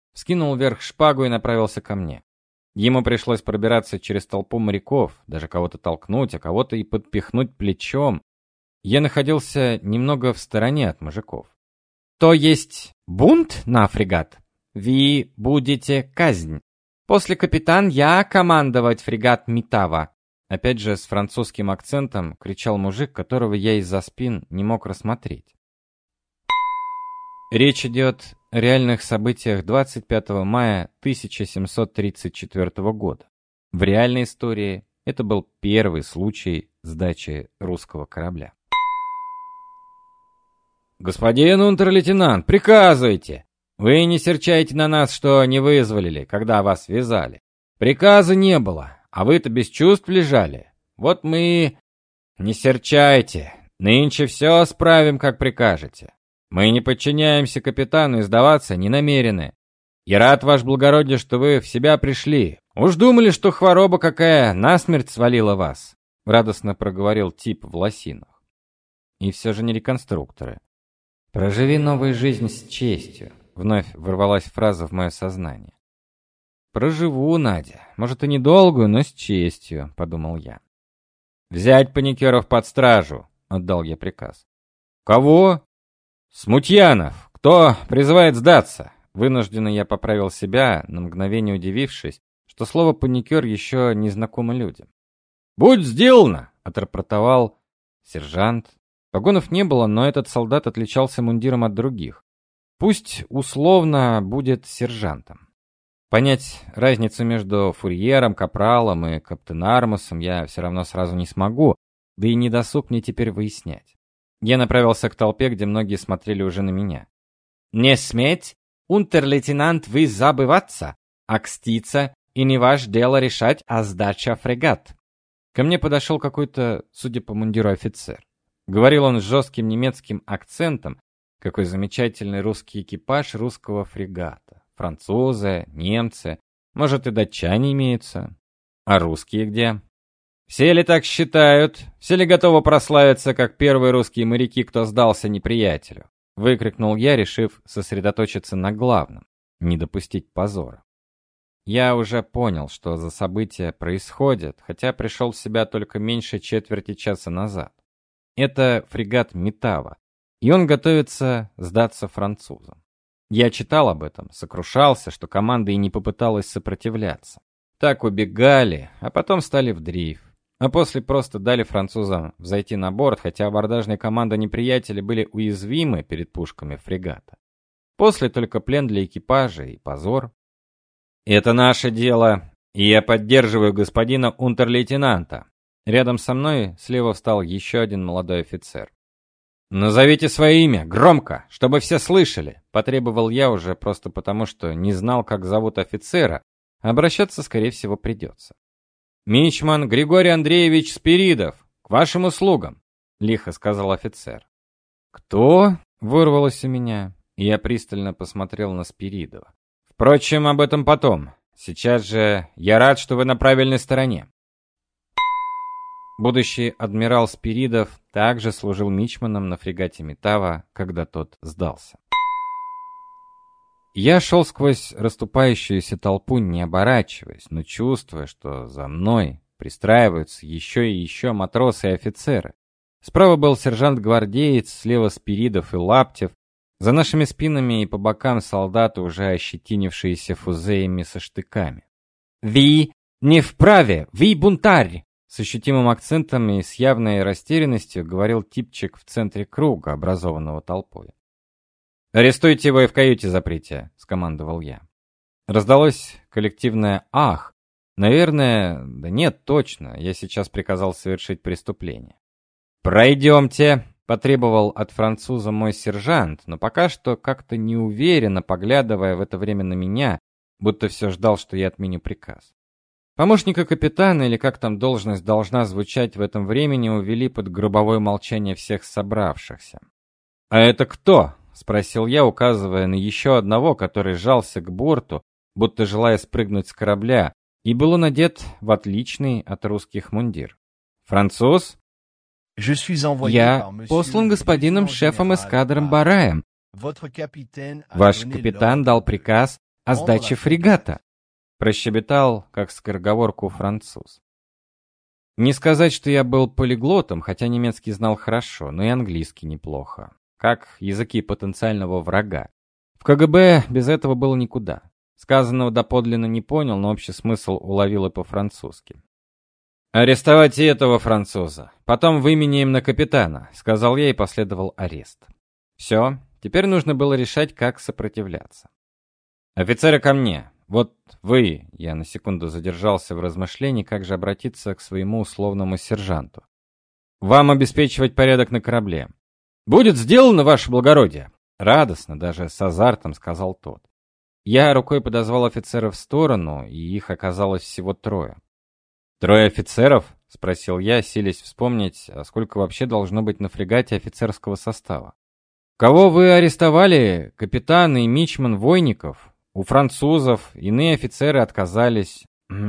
вскинул вверх шпагу и направился ко мне. Ему пришлось пробираться через толпу моряков, даже кого-то толкнуть, а кого-то и подпихнуть плечом. Я находился немного в стороне от мужиков. То есть бунт на фрегат? Вы будете казнь. После капитан я командовать фрегат Митава. Опять же с французским акцентом кричал мужик, которого я из-за спин не мог рассмотреть. Речь идет о реальных событиях двадцать пятого мая тысяча семьсот тридцать четвёртого года. В реальной истории это был первый случай сдачи русского корабля. «Господин унтер-лейтенант, приказывайте! Вы не серчайте на нас, что не вызволили, когда вас вязали. Приказа не было, а вы-то без чувств лежали. Вот мы... Не серчайте, нынче все справим, как прикажете. Мы не подчиняемся капитану и сдаваться не намерены. Я рад, ваше благородие, что вы в себя пришли. Уж думали, что хвороба какая насмерть свалила вас», — радостно проговорил тип в лосинах. И все же не реконструкторы. «Проживи новую жизнь с честью», — вновь ворвалась фраза в мое сознание. «Проживу, Надя. Может, и недолгую, но с честью», — подумал я. «Взять паникеров под стражу», — отдал я приказ. «Кого?» «Смутьянов. Кто призывает сдаться?» Вынужденно я поправил себя, на мгновение удивившись, что слово «паникер» еще не знакомо людям. «Будь сделано!» — отрапортовал сержант. Погонов не было, но этот солдат отличался мундиром от других. Пусть условно будет сержантом. Понять разницу между фурьером, капралом и каптенармусом я все равно сразу не смогу, да и не досуг мне теперь выяснять. Я направился к толпе, где многие смотрели уже на меня. «Не сметь, унтер-лейтенант, вы забываться, акститься, и не ваше дело решать о сдаче фрегат». Ко мне подошел какой-то, судя по мундиру, офицер. Говорил он с жестким немецким акцентом, какой замечательный русский экипаж русского фрегата. Французы, немцы, может и датчане имеются. А русские где? Все ли так считают? Все ли готовы прославиться, как первые русские моряки, кто сдался неприятелю? Выкрикнул я, решив сосредоточиться на главном, не допустить позора. Я уже понял, что за события происходят, хотя пришел в себя только меньше четверти часа назад. Это фрегат Митава, и он готовится сдаться французам. Я читал об этом, сокрушался, что команда и не попыталась сопротивляться. Так убегали, а потом стали в дрейф. А после просто дали французам взойти на борт, хотя абордажная команда неприятеля были уязвимы перед пушками фрегата. После только плен для экипажа и позор. «Это наше дело, и я поддерживаю господина унтер-лейтенанта». Рядом со мной слева встал еще один молодой офицер. «Назовите свое имя, громко, чтобы все слышали», — потребовал я уже просто потому, что не знал, как зовут офицера, а обращаться, скорее всего, придется. «Мичман Григорий Андреевич Спиридов, к вашим услугам», — лихо сказал офицер. «Кто?» — вырвалось у меня, и я пристально посмотрел на Спиридова. «Впрочем, об этом потом. Сейчас же я рад, что вы на правильной стороне». Будущий адмирал Спиридов также служил мичманом на фрегате Митава, когда тот сдался. Я шел сквозь расступающуюся толпу, не оборачиваясь, но чувствуя, что за мной пристраиваются еще и еще матросы и офицеры. Справа был сержант-гвардеец, слева Спиридов и Лаптев. За нашими спинами и по бокам солдаты, уже ощетинившиеся фузеями со штыками. «Ви не вправе! Ви бунтарь!» С ощутимым акцентом и с явной растерянностью говорил типчик в центре круга, образованного толпой. «Арестуйте его и в каюте заприте», — скомандовал я. Раздалось коллективное «ах». Наверное, да нет, точно, я сейчас приказал совершить преступление. «Пройдемте», — потребовал от француза мой сержант, но пока что как-то неуверенно, поглядывая в это время на меня, будто все ждал, что я отменю приказ. Помощника капитана, или как там должность должна звучать в этом времени, увели под гробовое молчание всех собравшихся. «А это кто?» — спросил я, указывая на еще одного, который жался к борту, будто желая спрыгнуть с корабля, и был он одет в отличный от русских мундир. «Француз?» «Я послан господином шефом эскадром Бараем. Ваш капитан дал приказ о сдаче фрегата», — прощебетал, как скороговорку француз. Не сказать, что я был полиглотом, хотя немецкий знал хорошо, но и английский неплохо, как языки потенциального врага. В КГБ без этого было никуда. Сказанного доподлинно не понял, но общий смысл уловил и по-французски. «Арестовать и этого француза. Потом выменяем на капитана», — сказал я, и последовал арест. Все, теперь нужно было решать, как сопротивляться. «Офицеры, ко мне. Вот вы», — я на секунду задержался в размышлении, как же обратиться к своему условному сержанту. «Вам обеспечивать порядок на корабле». «Будет сделано, ваше благородие», — радостно, даже с азартом сказал тот. Я рукой подозвал офицеров в сторону, и их оказалось всего трое. «Трое офицеров?» — спросил я, силясь вспомнить, а сколько вообще должно быть на фрегате офицерского состава. «Кого вы арестовали, капитан и мичман Войников? У французов иные офицеры отказались.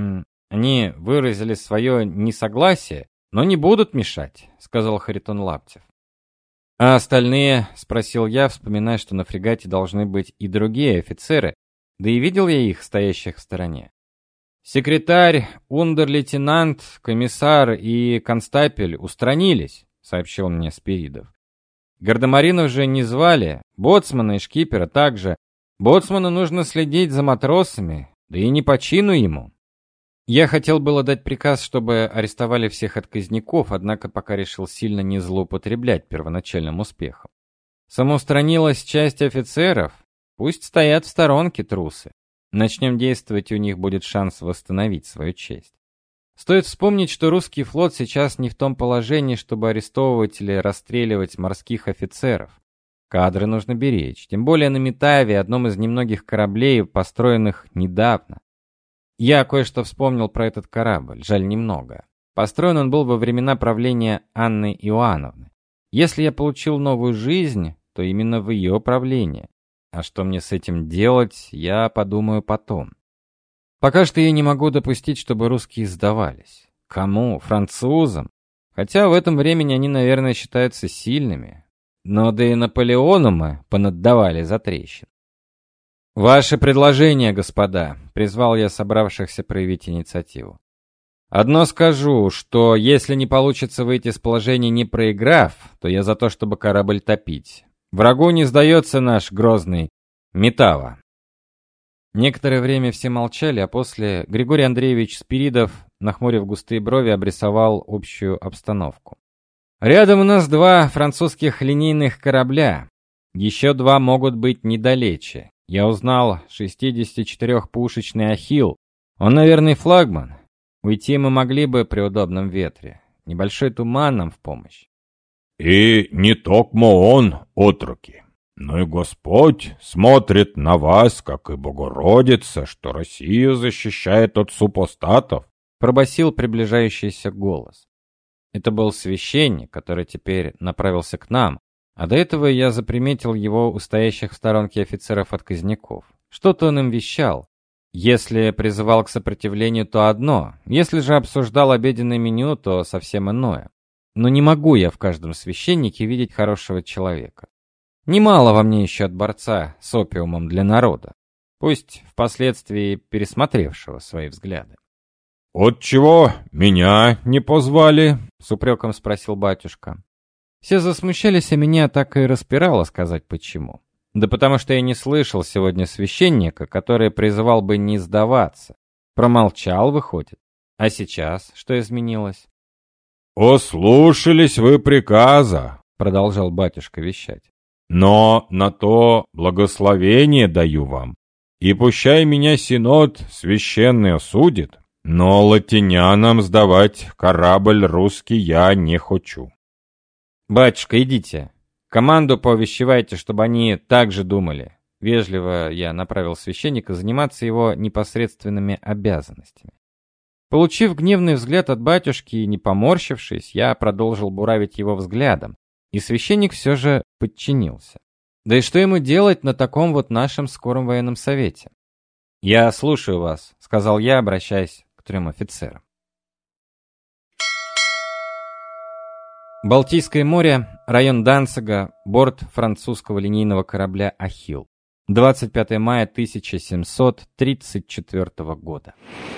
Они выразили свое несогласие, но не будут мешать», — сказал Харитон Лаптев. «А остальные?» — спросил я, вспоминая, что на фрегате должны быть и другие офицеры, да и видел я их, стоящих в стороне. «Секретарь, ундер-лейтенант, комиссар и констапель устранились», — сообщил мне Спиридов. «Гардемаринов же не звали, боцмана и шкипера также. Боцману нужно следить за матросами, да и не по чину ему». Я хотел было дать приказ, чтобы арестовали всех отказников, однако пока решил сильно не злоупотреблять первоначальным успехом. Самоустранилась часть офицеров, пусть стоят в сторонке трусы. Начнем действовать, и у них будет шанс восстановить свою честь. Стоит вспомнить, что русский флот сейчас не в том положении, чтобы арестовывать или расстреливать морских офицеров. Кадры нужно беречь, тем более на Метаве, одном из немногих кораблей, построенных недавно. Я кое-что вспомнил про этот корабль, жаль немного. Построен он был во времена правления Анны Иоанновны. Если я получил новую жизнь, то именно в ее правлении. А что мне с этим делать, я подумаю потом. Пока что я не могу допустить, чтобы русские сдавались. Кому? Французам? Хотя в этом времени они, наверное, считаются сильными. Но да и Наполеону мы понаддавали за трещин. «Ваши предложения, господа», — призвал я собравшихся проявить инициативу. «Одно скажу, что если не получится выйти с положения не проиграв, то я за то, чтобы корабль топить. Врагу не сдается наш грозный Метава». Некоторое время все молчали, а после Григорий Андреевич Спиридов, нахмурив густые брови, обрисовал общую обстановку. «Рядом у нас два французских линейных корабля. Еще два могут быть недалече. Я узнал шестидесятичетырёхпушечный «Ахилл». Он, наверное, флагман. Уйти мы могли бы при удобном ветре. Небольшой туман нам в помощь». «И не токмо он, отроки, но и Господь смотрит на вас, как и Богородица, что Россию защищает от супостатов», — пробасил приближающийся голос. Это был священник, который теперь направился к нам, а до этого я заприметил его у стоящих в сторонке офицеров-отказников. Что-то он им вещал. Если призывал к сопротивлению, то одно, если же обсуждал обеденное меню, то совсем иное. Но не могу я в каждом священнике видеть хорошего человека. Немало во мне еще от борца с опиумом для народа, пусть впоследствии пересмотревшего свои взгляды. «Отчего меня не позвали?» — с упреком спросил батюшка. Все засмущались, а меня так и распирало сказать почему. Да потому что я не слышал сегодня священника, который призывал бы не сдаваться. Промолчал, выходит. А сейчас что изменилось? «Ослушались вы приказа», — продолжал батюшка вещать. «Но на то благословение даю вам, и пущай меня синод священный осудит, но латинянам сдавать корабль русский я не хочу». «Батюшка, идите. Команду повещевайте, чтобы они так же думали». Вежливо я направил священника заниматься его непосредственными обязанностями. Получив гневный взгляд от батюшки и не поморщившись, я продолжил буравить его взглядом, и священник все же подчинился. Да и что ему делать на таком вот нашем скором военном совете? «Я слушаю вас», — сказал я, обращаясь к трем офицерам. Балтийское море, район Данцига, борт французского линейного корабля «Ахилл». двадцать пятое мая тысяча семьсот тридцать четвёртого года.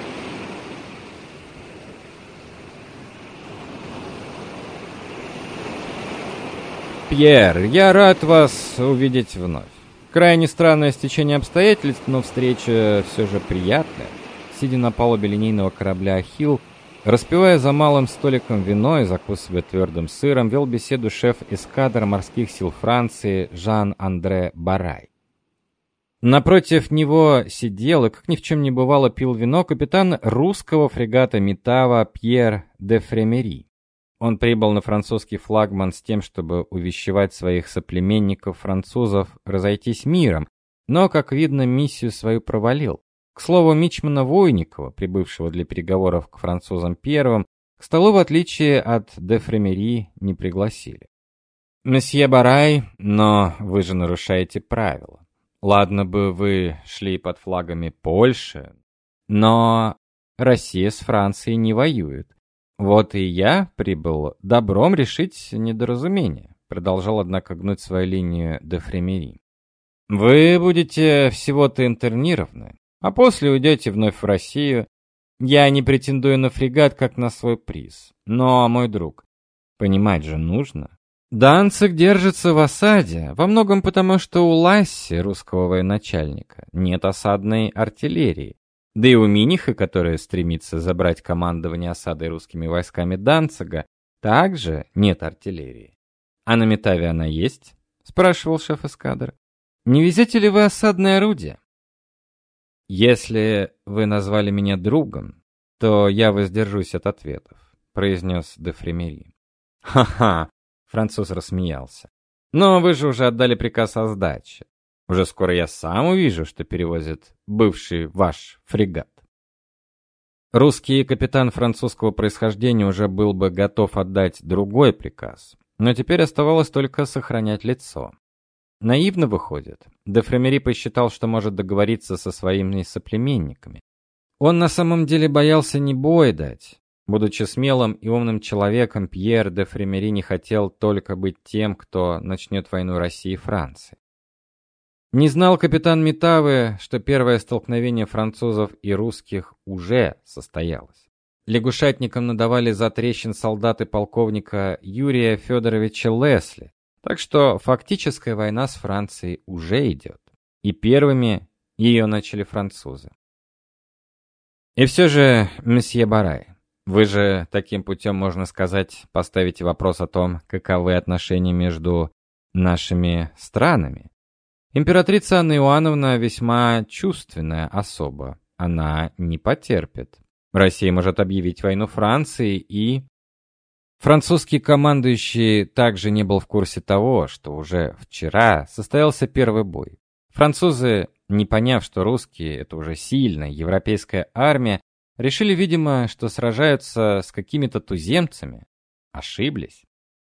Пьер, я рад вас увидеть вновь. Крайне странное стечение обстоятельств, но встреча все же приятная. Сидя на палубе линейного корабля «Ахилл», распивая за малым столиком вино и закусывая твердым сыром, вел беседу шеф эскадр морских сил Франции Жан-Андре Барай. Напротив него сидел и, как ни в чем не бывало, пил вино капитан русского фрегата Метава Пьер де Фремери. Он прибыл на французский флагман с тем, чтобы увещевать своих соплеменников-французов разойтись миром, но, как видно, миссию свою провалил. К слову, мичмана Войникова, прибывшего для переговоров к французам первым, к столу, в отличие от де Фремери, не пригласили. «Месье Барай, но вы же нарушаете правила. Ладно бы вы шли под флагами Польши, но Россия с Францией не воюет. Вот и я прибыл добром решить недоразумение», продолжал, однако, гнуть свою линию де Фремери. «Вы будете всего-то интернированы, а после уйдете вновь в Россию. Я не претендую на фрегат, как на свой приз. Но, мой друг, понимать же нужно. Данциг держится в осаде, во многом потому, что у Ласси, русского военачальника, нет осадной артиллерии. Да и у Миниха, которая стремится забрать командование осадой русскими войсками Данцига, также нет артиллерии. А на Метаве она есть? Спрашивал шеф эскадры. Не везете ли вы осадное орудие? Если вы назвали меня другом, то я воздержусь от ответов, произнес де Фремери. Ха-ха, француз рассмеялся. Но вы же уже отдали приказ о сдаче. Уже скоро я сам увижу, что перевозит бывший ваш фрегат. Русский капитан французского происхождения уже был бы готов отдать другой приказ, но теперь оставалось только сохранять лицо. Наивно выходит. Де Фремери посчитал, что может договориться со своими соплеменниками. Он на самом деле боялся не бой дать. Будучи смелым и умным человеком, Пьер де Фремери не хотел только быть тем, кто начнет войну России и Франции. Не знал капитан Метавы, что первое столкновение французов и русских уже состоялось. Лягушатникам надавали затрещин солдаты полковника Юрия Федоровича Лесли, так что фактическая война с Францией уже идет. И первыми ее начали французы. И все же, месье Барай, вы же таким путем, можно сказать, поставите вопрос о том, каковы отношения между нашими странами. Императрица Анна Иоанновна весьма чувственная особа. Она не потерпит. Россия может объявить войну Франции и... Французский командующий также не был в курсе того, что уже вчера состоялся первый бой. Французы, не поняв, что русские — это уже сильная европейская армия, решили, видимо, что сражаются с какими-то туземцами. Ошиблись.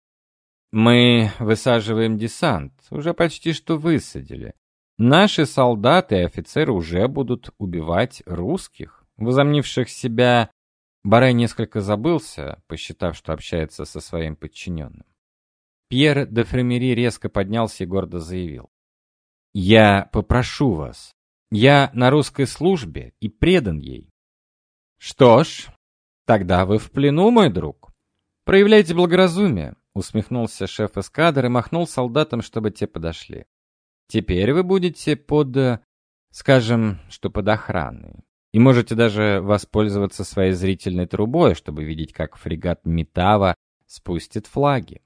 Мы высаживаем десант, уже почти что высадили. Наши солдаты и офицеры уже будут убивать русских, возомнивших себя... Барай несколько забылся, посчитав, что общается со своим подчиненным. Пьер де Фремери резко поднялся и гордо заявил. «Я попрошу вас. Я на русской службе и предан ей». «Что ж, тогда вы в плену, мой друг. Проявляйте благоразумие», усмехнулся шеф эскадры и махнул солдатам, чтобы те подошли. «Теперь вы будете под... скажем, что под охраной. И можете даже воспользоваться своей зрительной трубой, чтобы видеть, как фрегат Метава спустит флаги».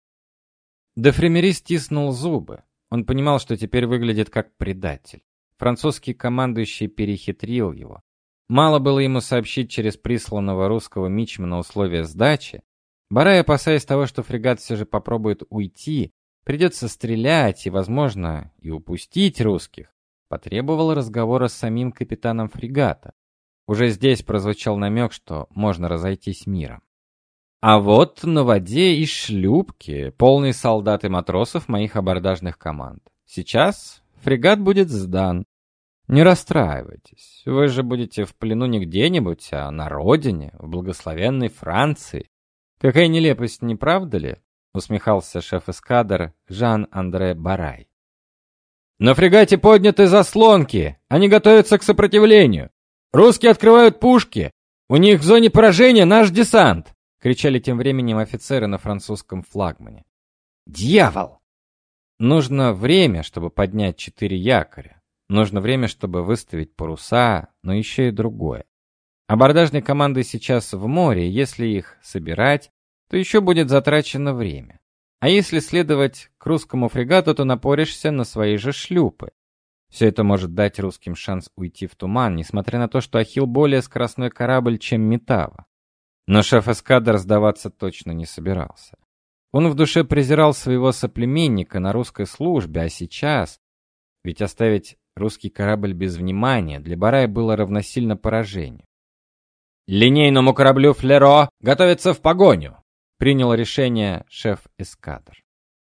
Де Фремери стиснул зубы. Он понимал, что теперь выглядит как предатель. Французский командующий перехитрил его. Мало было ему сообщить через присланного русского мичмана условия сдачи. Барай, опасаясь того, что фрегат все же попробует уйти, придется стрелять и, возможно, и упустить русских, потребовал разговора с самим капитаном фрегата. Уже здесь прозвучал намек, что можно разойтись миром. А вот на воде и шлюпки, полные солдат и матросов моих абордажных команд. Сейчас фрегат будет сдан. Не расстраивайтесь, вы же будете в плену не где-нибудь, а на родине, в благословенной Франции. Какая нелепость, не правда ли? Усмехался шеф эскадр Жан-Андре Барай. На фрегате подняты заслонки, они готовятся к сопротивлению. Русские открывают пушки, у них в зоне поражения наш десант!» — кричали тем временем офицеры на французском флагмане. «Дьявол!» Нужно время, чтобы поднять четыре якоря. Нужно время, чтобы выставить паруса, но еще и другое. Абордажные команды сейчас в море, если их собирать, то еще будет затрачено время. А если следовать к русскому фрегату, то напоришься на свои же шлюпы. Все это может дать русским шанс уйти в туман, несмотря на то, что Ахилл более скоростной корабль, чем Метава. Но шеф эскадр сдаваться точно не собирался. Он в душе презирал своего соплеменника на русской службе, а сейчас... Ведь оставить русский корабль без внимания для Барая было равносильно поражению. «Линейному кораблю «Флеро» готовиться в погоню!» — принял решение шеф эскадр.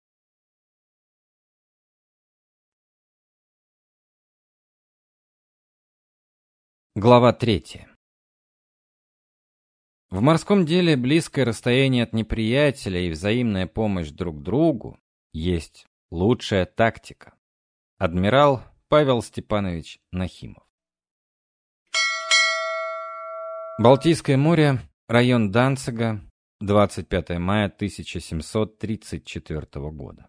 Глава третья. В морском деле близкое расстояние от неприятеля и взаимная помощь друг другу есть лучшая тактика. Адмирал Павел Степанович Нахимов. Балтийское море, район Данцига, двадцать пятое мая тысяча семьсот тридцать четвёртого года.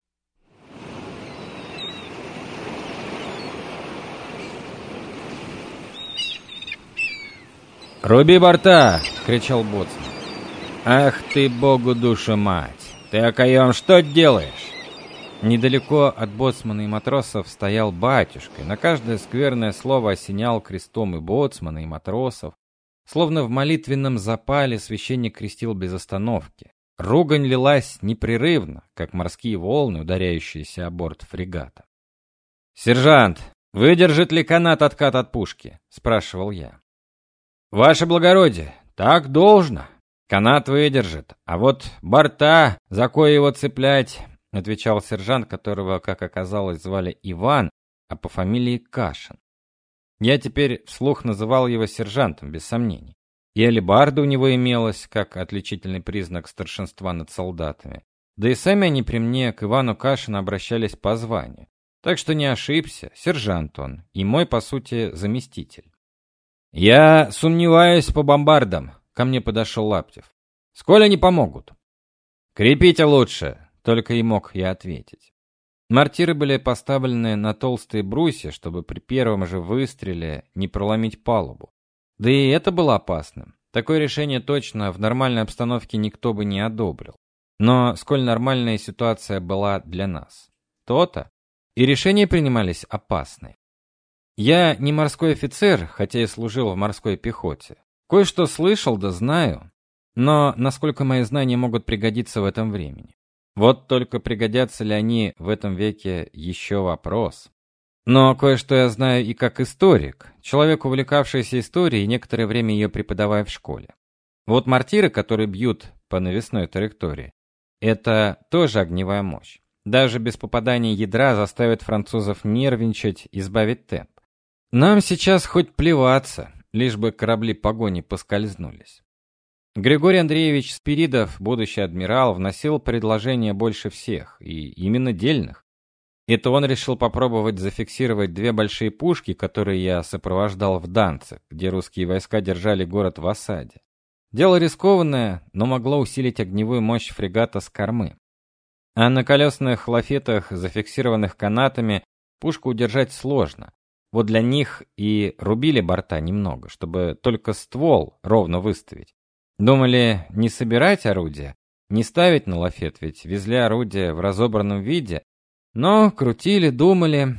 «Руби борта!» — кричал боцман. «Ах ты, богу душа мать! Ты, окоем, что делаешь?» Недалеко от боцмана и матросов стоял батюшка, и на каждое скверное слово осенял крестом и боцмана, и матросов. Словно в молитвенном запале священник крестил без остановки. Ругань лилась непрерывно, как морские волны, ударяющиеся о борт фрегата. «Сержант, выдержит ли канат откат от пушки?» — спрашивал я. «Ваше благородие, так должно. Канат выдержит, а вот борта, за кое его цеплять», — отвечал сержант, которого, как оказалось, звали Иван, а по фамилии Кашин. Я теперь вслух называл его сержантом, без сомнений. И алебарда у него имелась, как отличительный признак старшинства над солдатами. Да и сами они при мне к Ивану Кашину обращались по званию. Так что не ошибся, сержант он, и мой, по сути, заместитель. «Я сомневаюсь по бомбардам», — ко мне подошел Лаптев. «Сколь они помогут?» «Крепите лучше», — только и мог я ответить. Мортиры были поставлены на толстые брусья, чтобы при первом же выстреле не проломить палубу. Да и это было опасным. Такое решение точно в нормальной обстановке никто бы не одобрил. Но сколь нормальная ситуация была для нас, то-то. И решения принимались опасные. Я не морской офицер, хотя и служил в морской пехоте. Кое-что слышал да знаю, но насколько мои знания могут пригодиться в этом времени. Вот только пригодятся ли они в этом веке еще вопрос. Но кое-что я знаю и как историк, человек, увлекавшийся историей и некоторое время ее преподавая в школе. Вот мортиры, которые бьют по навесной траектории, это тоже огневая мощь. Даже без попадания ядра заставит французов нервничать и сбавить темп. Нам сейчас хоть плеваться, лишь бы корабли погони поскользнулись. Григорий Андреевич Спиридов, будущий адмирал, вносил предложения больше всех, и именно дельных. Это он решил попробовать зафиксировать две большие пушки, которые я сопровождал в Данциг, где русские войска держали город в осаде. Дело рискованное, но могло усилить огневую мощь фрегата с кормы. А на колесных лафетах, зафиксированных канатами, пушку удержать сложно. Вот для них и рубили борта немного, чтобы только ствол ровно выставить. Думали, не собирать орудия, не ставить на лафет, ведь везли орудия в разобранном виде, но крутили, думали.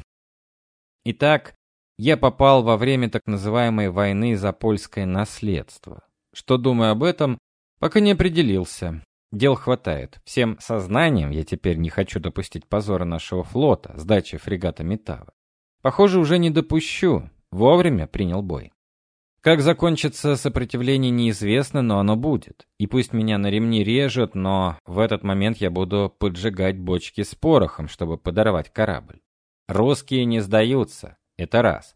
Итак, я попал во время так называемой войны за польское наследство. Что думаю об этом, пока не определился. Дел хватает. Всем сознанием я теперь не хочу допустить позора нашего флота, сдачи фрегата Метавы. Похоже, уже не допущу. Вовремя принял бой. Как закончится сопротивление, неизвестно, но оно будет. И пусть меня на ремни режут, но в этот момент я буду поджигать бочки с порохом, чтобы подорвать корабль. Русские не сдаются, это раз.